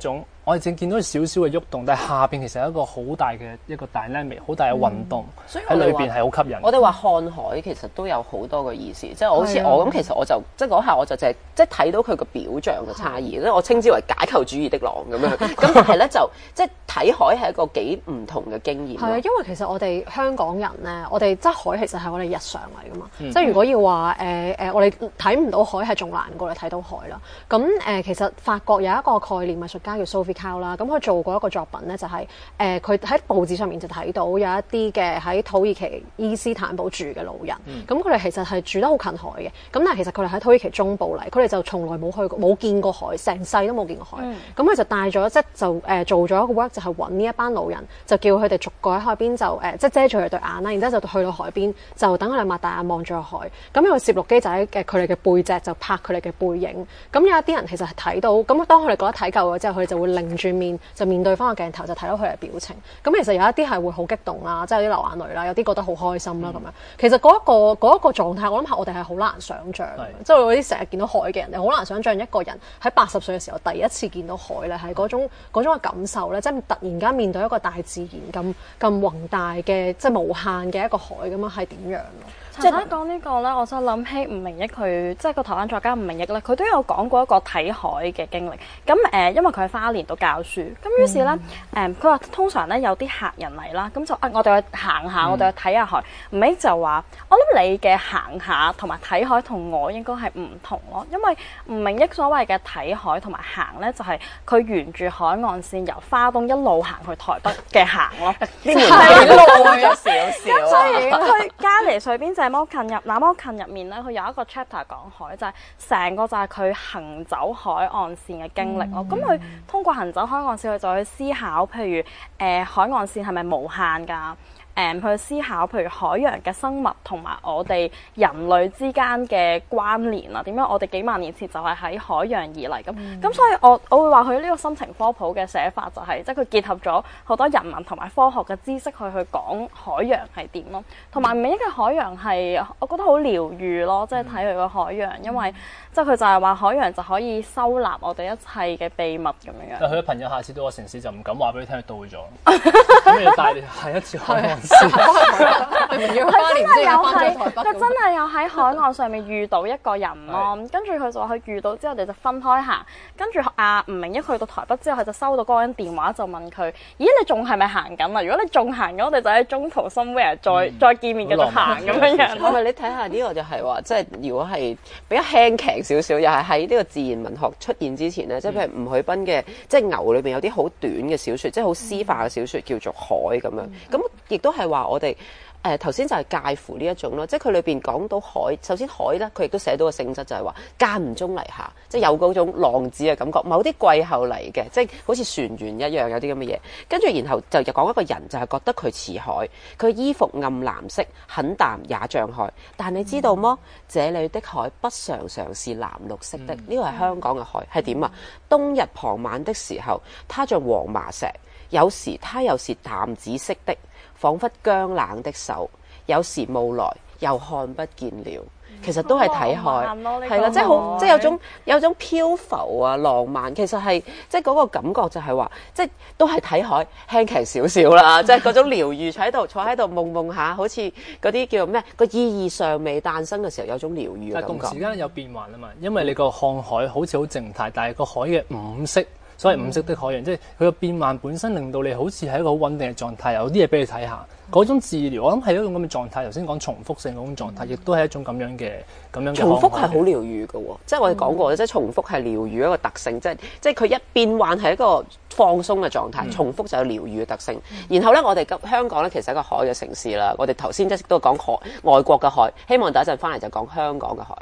我哋正見到少少嘅喐動，但係下邊其實係一個好大嘅一個 dynamic，好大嘅運動喺裏邊係好吸引。 我哋話看海其實都有好多個意思，即係好似我咁，其實我就即係嗰下我就淨係即係睇到佢個表象嘅差異，即係我稱之為解構主義的狼咁樣。咁但係咧就即係睇海係一個幾唔同嘅經驗。 係啊，因為其實我哋香港人咧，我哋即係海其實係我哋日常嚟噶嘛。嗯、即係如果要話誒誒，我哋睇唔到海係仲難過你睇到海啦。咁誒、呃，其實法國有一個概念藝術家叫 Sophie Calle 啦，咁佢做過一個作品咧，就係誒佢喺報紙上面就睇到有一啲嘅喺土耳其伊斯坦堡住嘅老人，咁佢哋其實係住得好近海嘅，咁但係其實佢哋喺土耳其中部嚟，佢哋就從來冇去過冇見過海，成世都冇見過海。咁佢、嗯、就帶咗即就誒、呃、做咗一個 work 就係揾呢一班老人，就叫佢哋逐個喺海邊就誒、呃、即遮住佢對眼啦，然之後就去到海邊，就等佢哋擘大眼望住個海。咁有個攝錄機就喺嘅佢哋嘅背脊就拍佢哋嘅背影。咁有一啲人其實係睇到，咁當佢哋覺得睇夠咗之後，佢哋就會擰住面就面對翻個鏡頭，就睇到佢哋嘅表情。咁其實有一啲係會好激動啦，即係有啲流眼淚啦，有啲覺得好開心啦咁、嗯、樣。其實嗰、那、一個嗰一、那個狀態，我諗下我哋係好難想像，即係嗰啲成日見到海嘅人，你好難想像一個人喺八十歲嘅時候第一次見到海咧，係嗰種嗰種嘅感受咧，即係突然間面對一個大自然咁咁宏大嘅即係無限嘅一個海咁樣，係點樣咯？ 即係講呢個咧，我就諗起吳明益佢，即係個台灣作家吳明益咧，佢都有講過一個睇海嘅經歷。咁誒、呃，因為佢喺花蓮度教書，咁於是咧誒，佢、嗯、話、呃、通常咧有啲客人嚟啦，咁就啊，我哋去行下，我哋去睇下海。吳明益就話：我諗你嘅行下同埋睇海同我應該係唔同咯，因為吳明益所謂嘅睇海同埋行咧，就係、是、佢沿住海岸線由花東一路行去台北嘅行咯，呢條路咗少少。所以佢加尼水邊就那麼近入，那麼近入面咧，佢有一個 chapter 講海，就係、是、成個就係佢行走海岸線嘅經歷咯。咁佢、嗯、通過行走海岸線，佢就去思考，譬如誒、呃、海岸線係咪無限㗎？誒、嗯、去思考，譬如海洋嘅生物同埋我哋人類之間嘅關聯啊，點樣我哋幾萬年前就係喺海洋而嚟咁，咁、嗯、所以我我會話佢呢個心情科普嘅寫法就係、是，即係佢結合咗好多人文同埋科學嘅知識去去講海洋係點咯，同埋每一個海洋係我覺得好療愈咯，即係睇佢個海洋，因為即係佢就係話海洋就可以收納我哋一切嘅秘密咁樣樣。但佢嘅朋友下次到個城市就唔敢話俾你聽佢到咗，咁你要帶你下一次海岸。佢真係有喺，佢真係有喺海岸上面遇到一個人咯。跟住佢就話佢遇到之後，我哋就分開行。跟住阿吳明益去到台北之後，佢就收到嗰個人電話，就問佢：咦，你仲係咪行緊啊？如果你仲行緊，我哋就喺中途 somewhere 再、嗯、再見面繼續行咁樣樣。 係咪你睇下呢個就係話，即係如果係比較輕騎少少，又係喺呢個自然文學出現之前咧，即係譬如吳許斌嘅，即係牛裏邊有啲好短嘅小説，即係好詩化嘅小説，叫做海咁樣。咁亦都係話我哋誒頭先就係介乎呢一種咯，即係佢裏邊講到海，首先海咧，佢亦都寫到個性質就係話間唔中嚟下，即係有嗰種浪子嘅感覺。某啲季候嚟嘅，即係好似船員一樣有啲咁嘅嘢。跟住然後就又講一個人就係覺得佢似海，佢衣服暗藍色，很淡也像海。但你知道麼？這裏的海不常常是藍綠色的，呢個係香港嘅海係點啊？冬日傍晚的時候，它像黃麻石。有時它又是淡紫色的，彷彿僵冷的手；有時霧來，又看不見了。其實都係睇海，係啦，即係好，即係有種有種漂浮啊，浪漫。其實係即係嗰個感覺就係話，即係都係睇海，輕騎少少啦，即係嗰種療愈，坐喺度坐喺度夢夢下，好似嗰啲叫做咩個意義尚未誕生嘅時候，有種療愈嘅感覺。但同時間有變幻啊嘛，因為你個看海好似好靜態，但係個海嘅五色。所謂五色的海洋，嗯、即係佢個變幻本身令到你好似係一個好穩定嘅狀態，有啲嘢俾你睇下。嗰、嗯、種治療，我諗係一種咁嘅狀態。頭先講重複性嗰種狀態，亦都係一種咁樣嘅咁樣嘅。重複係好療愈嘅喎，即係我哋講過，嗯、即係重複係療愈一個特性，即係即係佢一變幻係一個放鬆嘅狀態，嗯、重複就有療愈嘅特性。嗯、然後咧，我哋咁香港咧其實係一個海嘅城市啦。我哋頭先一直都講海外國嘅海，希望第一陣翻嚟就講香港嘅海。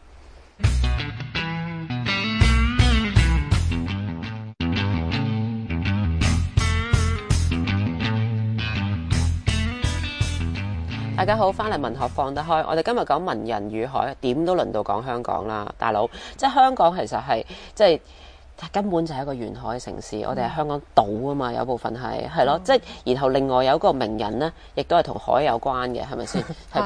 大家好，翻嚟文學放得開。我哋今日講文人與海，點都輪到講香港啦，大佬。即係香港其實係即係根本就係一個沿海嘅城市。嗯、我哋係香港島啊嘛，有部分係係咯。即係然後另外有一個名人咧，亦都係同海有關嘅，係咪先？係邊個？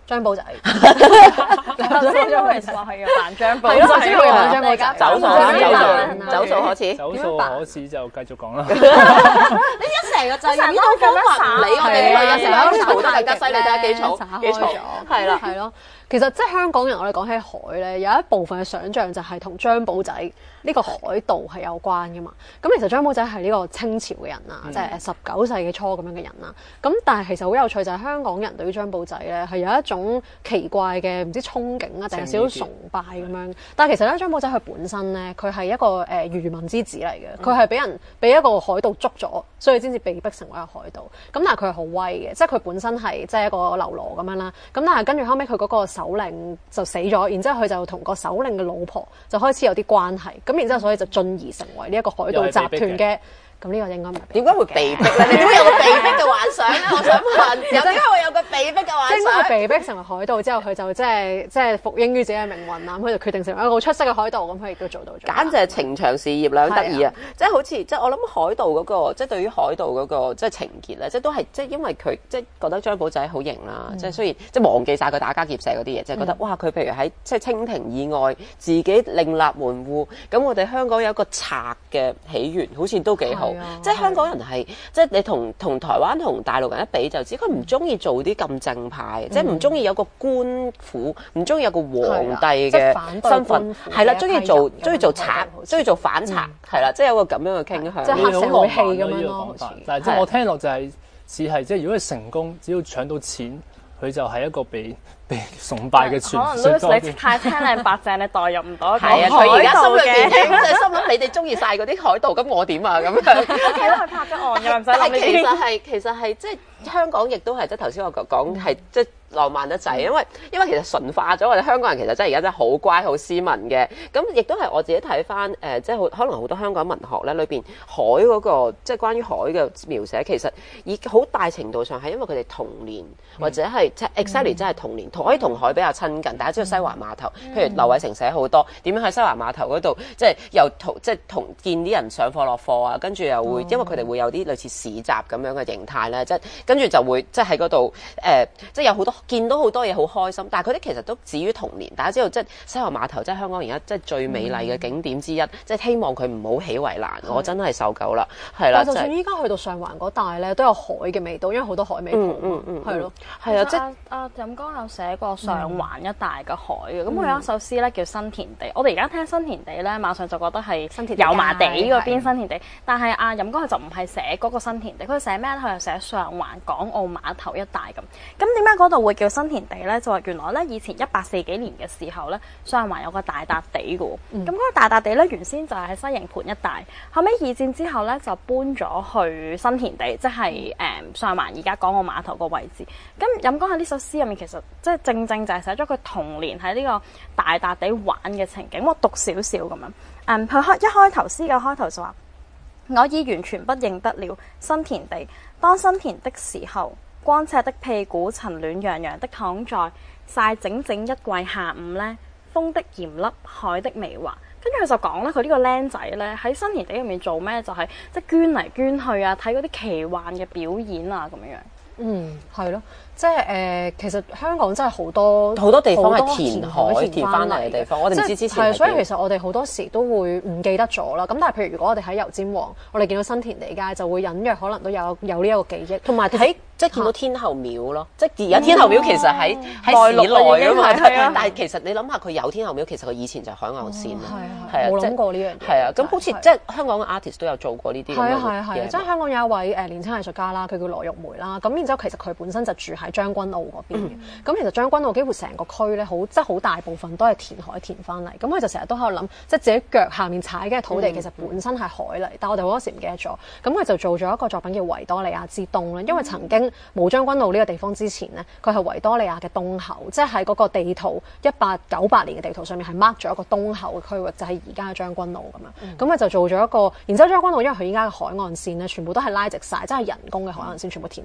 張寶仔。 頭先都係話係要扮張寶仔， 係咯，先要扮張寶仔。 走數啦，走數，走數開始。 走數開始就繼續講啦。 你一成日就係呢套方法唔理我哋呢個，成日都嘈得更加犀利，睇下幾嘈幾嘈。係啦， 係咯。其實即係香港人，我哋講起海咧，有一部分嘅想像就係同張寶仔呢個海盜係有關噶嘛。咁其實張寶仔係呢個清朝嘅人啦，嗯、即係十九世紀初咁樣嘅人啦。咁但係其實好有趣就係香港人對於張寶仔咧係有一種奇怪嘅唔知憧憬啊，定係少少崇拜咁樣。但係其實咧張寶仔佢本身咧佢係一個誒、呃、漁民之子嚟嘅，佢係俾人俾一個海盜捉咗，所以先至被逼成為一個海盜。咁但係佢係好威嘅，即係佢本身係即係一個流羅咁樣啦。咁但係跟住後尾，佢嗰個首領就死咗，然之後佢就同個首領嘅老婆就開始有啲關係，咁然之後所以就進而成為呢一個海盜集團嘅。咁呢個應該唔係點解會被逼咧？你點解有個被逼嘅幻想咧？我想問，有點解會有個被逼嘅幻想？ 即係佢被逼成為海盜之後，佢就即係即係服膺於自己嘅命運啦。咁佢就決定成為一個好出色嘅海盜，咁佢亦都做到咗。 簡直係情長事業兩得意啊！即係好似即係我諗海盜嗰個，即係對於海盜嗰個即係情結咧，即係都係即係因為佢即係覺得張寶仔好型啦。即係雖然即係忘記晒佢打家劫舍嗰啲嘢，即係覺得哇！佢譬如喺即係清廷以外自己另立門戶，咁我哋香港有一個賊嘅起源，好似都幾好。即係香港人係即係你同同台灣同大陸人一比就知，佢唔中意做啲咁正派，即係唔中意有個官府，唔中意有個皇帝嘅身份，係啦，中意做中意做賊，中意做反賊，係啦，即係有個咁樣嘅傾向， 即係黑社會戲咁樣咯。 但係即係我聽落就係似係即係如果佢成功，只要搶到錢，佢就係一個被被崇拜嘅傳說。 可能你太青靚白淨，你代入唔到。 係啊，佢而家心裏邊即係心諗你哋中意晒嗰啲海盜，咁我點啊咁樣？ 係咯，佢拍咗岸又唔使諗呢啲。 其實係其實係即係香港亦都係即係頭先我講係即係浪漫得滯，因為因為其實純化咗我哋香港人其實真係而家真係好乖好斯文嘅。咁亦都係我自己睇翻誒，即係好可能好多香港文學咧裏邊海嗰個即係關於海嘅描寫，其實以好大程度上係因為佢哋童年或者係即係 exactly 真係童年可以同海比較親近。大家知道西環碼頭，譬如劉偉成寫好多點樣喺西環碼頭嗰度，即係又同即係同見啲人上課落課啊，跟住又會因為佢哋會有啲類似市集咁樣嘅形態咧，即係跟住就會即係喺嗰度誒，即係有好多見到好多嘢好開心。但係佢啲其實都止於童年。大家知道即係西環碼頭即係香港而家即係最美麗嘅景點之一，即係希望佢唔好起圍欄。我真係受夠啦，係啦。 但就算依家去到上環嗰帶咧，都有海嘅味道，因為好多海味鋪。嗯嗯，係咯， 係啊，即係阿任哥有寫過上環一帶嘅海嘅。咁佢有一首詩咧叫《新田地》。我哋而家聽新田地咧，馬上就覺得係油麻地嗰邊新田地。但係阿任哥佢就唔係寫嗰個新田地，佢寫咩咧？佢係寫上環港澳碼頭一帶咁。咁點解嗰度會叫新田地咧？就話原來咧以前一八四幾年嘅時候咧，上環有個大笪地嘅喎。咁嗰、嗯、個大笪地咧原先就係喺西營盤一帶，後尾二戰之後咧就搬咗去新田地，即係誒、嗯、上環而家港澳碼頭個位置。咁任哥喺呢首詩入面其實即係正正就係寫咗佢童年喺呢個大笪地玩嘅情景。我讀少少咁樣，嗯，佢開一開頭詩嘅開頭就話：我已完全不認得了新田地。當新田的時候，光赤的屁股曾暖洋洋的躺在曬整整一季下午呢，風的鹽粒，海的微滑。跟住佢就講咧，佢呢個僆仔咧喺新田地入面做咩？就係即係捐嚟捐去啊，睇嗰啲奇幻嘅表演啊咁樣樣。 嗯，係咯。即係誒、呃，其實香港真係好多好多地方係填海填翻嚟嘅地方，我哋唔知之前係。 所以其實我哋好多時都會唔記得咗啦。咁但係譬如如果我哋喺油尖旺，我哋見到新田地街，就會隱約可能都有有呢一個記憶，同埋睇即係見到天后廟咯。即係而家天后廟其實喺喺市內啊嘛，但係其實你諗下，佢有天后廟，其實佢以前就係海岸線啦。 係啊，冇諗過呢樣嘢。 係啊，咁好似即係香港嘅 artist 都有做過呢啲咁嘅嘢。 係啊係啊，即係香港有一位誒年輕藝術家啦，佢叫羅玉梅啦。咁然之後其實佢本身就住喺將軍澳嗰邊嘅，咁、嗯、其實將軍澳幾乎成個區咧，好即係好大部分都係填海填翻嚟。咁佢就成日都喺度諗，即係自己腳下面踩嘅土地其實本身係海嚟，嗯、但係我哋好多時唔記得咗。咁佢就做咗一個作品叫維多利亞之東啦。因為曾經冇將軍澳呢個地方之前呢，佢係維多利亞嘅東口，即係喺嗰個地圖一八九八年嘅地圖上面係 mark 咗一個東口嘅區域，就係而家嘅將軍澳咁樣。咁佢、嗯、就做咗一個，然之後將軍澳因為佢依家嘅海岸線咧，全部都係拉直晒，即係人工嘅海岸線，全部填海咁樣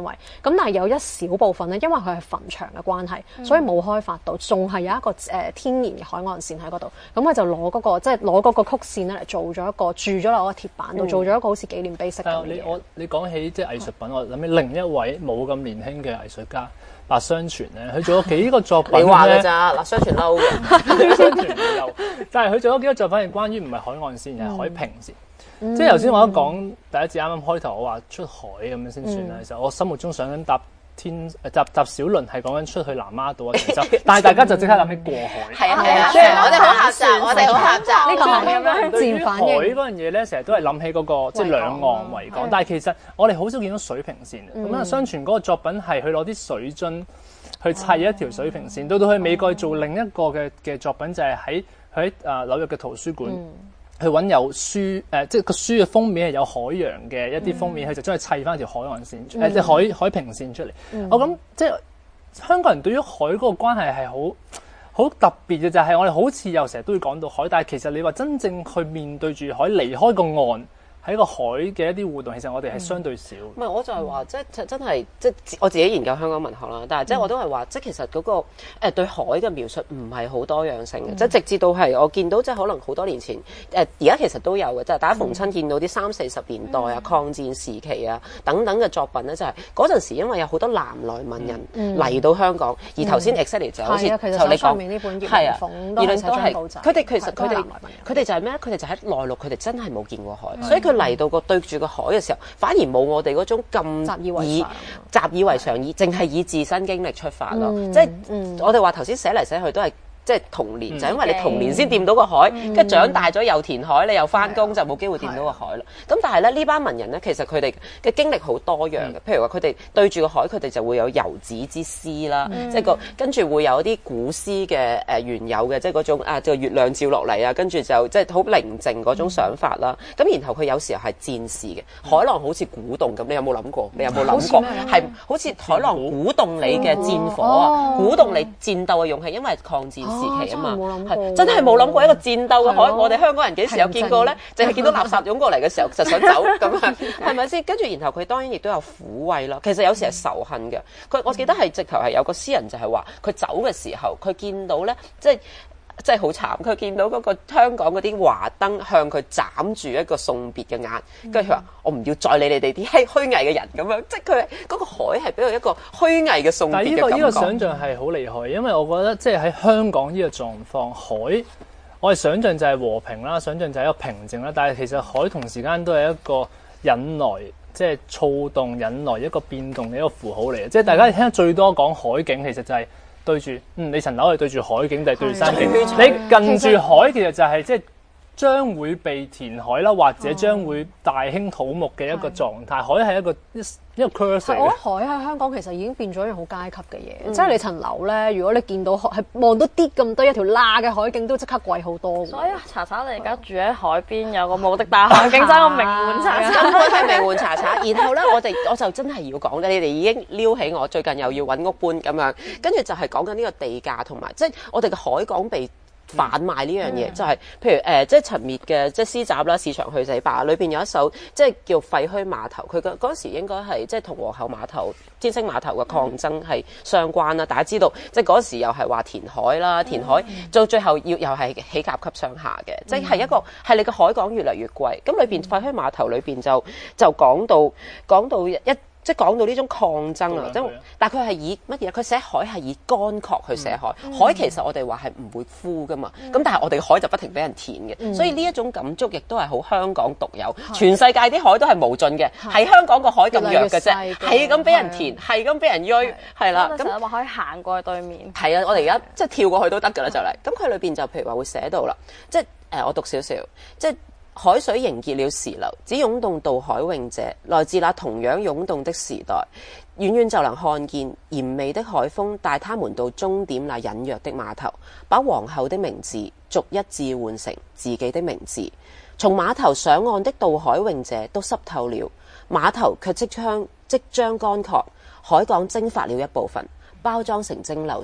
為。咁但係有一小部分咧，因為佢係墳場嘅關係，嗯、所以冇開發到，仲係有一個誒、呃、天然嘅海岸線喺嗰度。咁佢就攞嗰、嗰個即係攞嗰個曲線咧嚟做咗一個鑄咗落個鐵板度，嗯、做咗一個好似紀念碑式咁嘅嘢。 你我你講起即係藝術品，我諗起另一位冇咁年輕嘅藝術家白雙全咧，佢做咗幾個作品咧。 你話㗎咋？嗱，雙全嬲嘅， 雙全嬲。但係佢做咗幾個作品係關於唔係海岸線，係、嗯、海平線。嗯、即係頭先我一講第一次啱啱開頭，我話出海咁樣先算啦。嗯、其實我心目中想緊搭天搭搭小輪係講緊出去南丫島啊，長洲，但係大家就即刻諗起過海。 係啊係啊，即係我哋好狹窄，我哋好狹窄。 呢個係咁樣自然反應。 海嗰樣嘢咧，成日都係諗起嗰個即係兩岸維港，但係其實我哋好少見到水平線。咁啊，相傳嗰個作品係佢攞啲水樽去砌一條水平線，到到去美國做另一個嘅嘅作品，就係喺喺啊紐約嘅圖書館。去揾有書誒、呃，即係個書嘅封面係有海洋嘅一啲封面，佢、嗯、就將佢砌翻一條海岸線，誒、嗯呃、即係海海平線出嚟。嗯、我諗即係香港人對於海嗰個關係係好好特別嘅，就係、是、我哋好似又成日都會講到海，但係其實你話真正去面對住海，離開個岸。喺個海嘅一啲互動，其實我哋係相對少。唔係、 嗯，我就係話，即係真係，即係我自己研究香港文學啦。但係即係我都係話，即係其實嗰、那個誒、呃、對海嘅描述唔係好多樣性嘅。嗯、即係直至到係我見到，即係可能好多年前誒，而、呃、家其實都有嘅，即係大家逢親見到啲三四十年代啊、嗯、抗戰時期啊等等嘅作品咧，就係嗰陣時因為有好多南來文人嚟到香港，嗯、而頭先 exactly 就好似就你講呢本葉係啊， 都係佢哋其實佢哋佢哋就係咩咧？佢哋就喺內陸，佢哋真係冇見過海，所以佢嚟到個對住個海嘅時候，反而冇我哋嗰種咁習以為常， 習以為常，以淨係以自身經歷出發咯。嗯、即係、嗯、我哋話頭先寫嚟寫去都係。即係童年，嗯、就因為你童年先掂到個海，跟住、嗯、長大咗又填海，你又翻工、嗯、就冇機會掂到個海啦。咁、嗯、但係咧呢班文人咧，其實佢哋嘅經歷好多樣嘅。嗯、譬如話佢哋對住個海，佢哋就會有遊子之詩啦，嗯、即係個跟住會有一啲古詩嘅誒原有嘅，即係嗰種啊，就月亮照落嚟啊，跟住就即係好寧靜嗰種想法啦。咁、嗯、然後佢有時候係戰士嘅，海浪好似鼓動咁，你有冇諗過？你有冇諗過係好似海浪鼓動你嘅戰火啊，鼓動你戰鬥嘅勇氣，因為抗戰時期啊嘛。係真係冇諗過一個戰鬥嘅海，我哋香港人幾時有見過咧？淨係見到垃圾湧過嚟嘅時候就想走咁樣，係咪先？跟住然後佢當然亦都有撫慰啦。其實有時係仇恨嘅。佢我記得係直頭係有個詩人就係話，佢走嘅時候，佢見到咧，即係即係好慘。佢見到嗰個香港嗰啲華燈向佢眨住一個送別嘅眼，跟住佢話：我唔要再理你哋啲虛虛偽嘅人咁樣。即係佢嗰個海係俾佢一個虛偽嘅送別嘅感覺。 但係呢個呢個想像係好厲害，因為我覺得即係喺香港呢個狀況，海我哋想像就係和平啦，想像就係一個平靜啦。但係其實海同時間都係一個引來即係躁動、引來一個變動嘅一個符號嚟嘅。即係大家聽得最多講海景，其實就係、是。對住，嗯，你層樓係對住海景定係對住山景？你近住海，其實就係即係將會被填海啦，或者將會大興土木嘅一個狀態。海係一個一一個 curse 嚟嘅。 我覺得海喺香港其實已經變咗一樣好階級嘅嘢，嗯、即係你層樓咧，如果你見到係望到啲咁多一條罅嘅海景，都即刻貴好多。 所以查查你而家住喺海邊，有個無敵大海景，爭個名媛查查， 根本係名媛查查。然後咧，我哋我就真係要講咧，你哋已經撩起我，最近又要揾屋搬咁樣，跟住就係講緊呢個地價同埋，即係我哋嘅海港被販賣呢樣嘢，就係譬如誒，即係陳滅嘅即係詩集啦，《市場去死吧》裏邊有一首即係叫《廢墟碼頭》，佢嘅嗰時應該係即係同皇后碼頭、天星碼頭嘅抗爭係相關啦。大家知道，即係嗰時又係話填海啦，填海到最後要又係起甲級上下嘅，即係一個係你嘅海港越嚟越貴。咁裏邊廢墟碼頭裏邊就就講到講到一。即係講到呢種抗爭啊！即係，但係佢係以乜嘢？佢寫海係以乾涸去寫海。嗯、海其實我哋話係唔會枯噶嘛。咁、嗯、但係我哋海就不停俾人填嘅。嗯、所以呢一種感觸亦都係好香港獨有。嗯、全世界啲海都係無盡嘅，係、嗯、香港個海咁弱嘅啫，係咁俾人填，係咁俾人鋥，係啦。 咁你話可以行過去對面。 係啊，我哋而家即係跳過去都得㗎啦，就嚟。咁佢裏邊就譬如話會寫到啦，即係誒我讀少少，即係。海水凝結了時流，只湧動渡海泳者，來自那同樣湧動的時代。遠遠就能看見鹽味的海風帶他們到終點那隱約的碼頭，把皇后的名字逐一置換成自己的名字。從碼頭上岸的渡海泳者都濕透了，碼頭卻即將即將乾涸，海港蒸發了一部分，包裝成蒸餾水。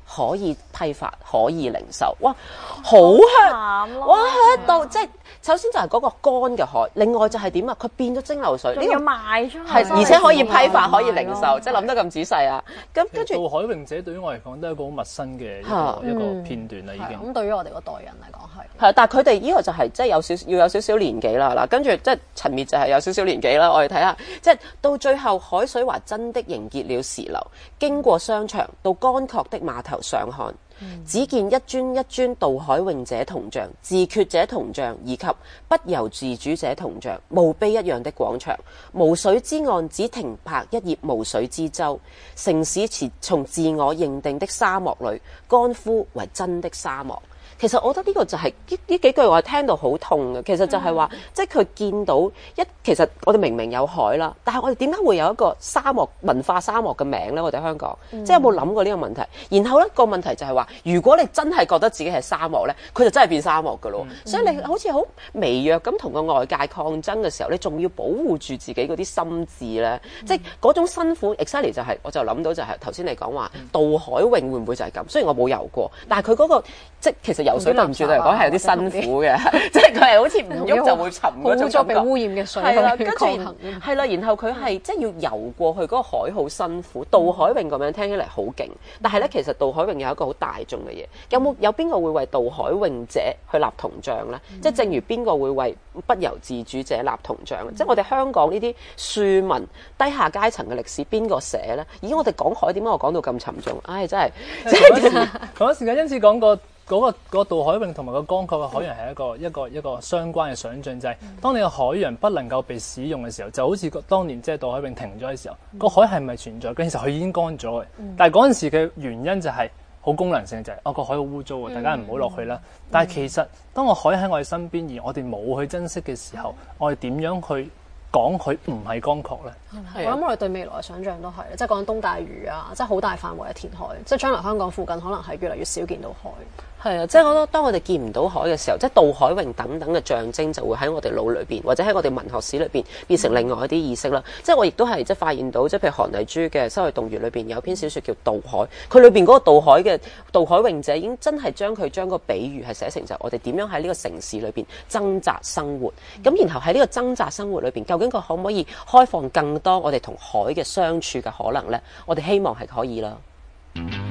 可以批發，可以零售，哇，好香！哇，喺度即係首先就係嗰個乾嘅海，另外就係點啊？佢變咗蒸餾水， 呢個賣出去， 係而且可以批發，可以零售，即係諗得咁仔細啊！咁跟住渡海泳者對於我嚟講都係一個好陌生嘅一個一個片段啦，已經。 咁對於我哋嗰代人嚟講係。 係，但係佢哋呢個就係即係有少要有少少年紀啦嗱，跟住即係陳滅就係有少少年紀啦。我哋睇下，即係到最後海水華真的凝結了時流，經過商場到乾涸的碼頭上看。只見一尊一尊渡海泳者銅像、自決者銅像以及不由自主者銅像，墓碑一樣的廣場，無水之岸只停泊一葉無水之舟。城市從自我認定的沙漠裏乾枯為真的沙漠。其實我覺得呢個就係呢呢幾句我係聽到好痛嘅。其實就係話，嗯、即係佢見到一，其實我哋明明有海啦，但係我哋點解會有一個沙漠文化沙漠嘅名呢？我哋香港，嗯、即係有冇諗過呢個問題？然後呢個問題就係話，如果你真係覺得自己係沙漠呢，佢就真係變沙漠噶咯。嗯、所以你好似好微弱咁同個外界抗爭嘅時候，你仲要保護住自己嗰啲心智呢？嗯、即係嗰種辛苦。exactly 就係、是，我就諗到就係頭先你講話渡海泳會唔會就係咁？雖然我冇游過，但係佢嗰個即其實游水對唔住嚟講係有啲辛苦嘅，即係佢係好似唔喐就會沉嗰種感覺。好被污染嘅水係啦，跟住係啦，然後佢係即係要游過去嗰個海好辛苦。渡海泳咁樣聽起嚟好勁，但係咧其實渡海泳有一個好大眾嘅嘢。有冇有邊個會為渡海泳者去立銅像咧？即係正如邊個會為不由自主者立銅像？即係我哋香港呢啲庶民低下階層嘅歷史，邊個寫咧？咦，我哋講海點解我講到咁沉重？唉，真係即係嗰時間因此講過。嗰、那個嗰、那個渡海泳同埋個乾涸嘅海洋係一個、嗯、一個一個相關嘅想像，就係、是、當你個海洋不能夠被使用嘅時候，就好似當年即係渡海泳停咗嘅時候，嗯、個海係咪存在？其實佢已經乾咗嘅，嗯、但係嗰陣時嘅原因就係好功能性，就係、是、哦個海好污糟啊，大家唔好落去啦。嗯、但係其實當個海喺我哋身邊，而我哋冇去珍惜嘅時候，我哋點樣去講佢唔係乾涸咧？ 我諗我哋對未來嘅想像都係，即係講緊東大嶼啊，即係好大範圍嘅填海，即係將來香港附近可能係越嚟越少見到海。 係啊，即係我覺得當我哋見唔到海嘅時候，即係渡海泳等等嘅象徵就會喺我哋腦裏邊，或者喺我哋文學史裏邊變成另外一啲意識啦。嗯、即係我亦都係即係發現到，即係譬如韓麗珠嘅《修女洞穴》裏邊有篇小説叫《渡海》，佢裏邊嗰個渡海嘅渡海泳者已經真係將佢將個比喻係寫成就係我哋點樣喺呢個城市裏邊掙扎生活。咁、嗯、然後喺呢個掙扎生活裏邊，究竟佢可唔可以開放更多我哋同海嘅相處嘅可能呢？我哋希望係可以啦。嗯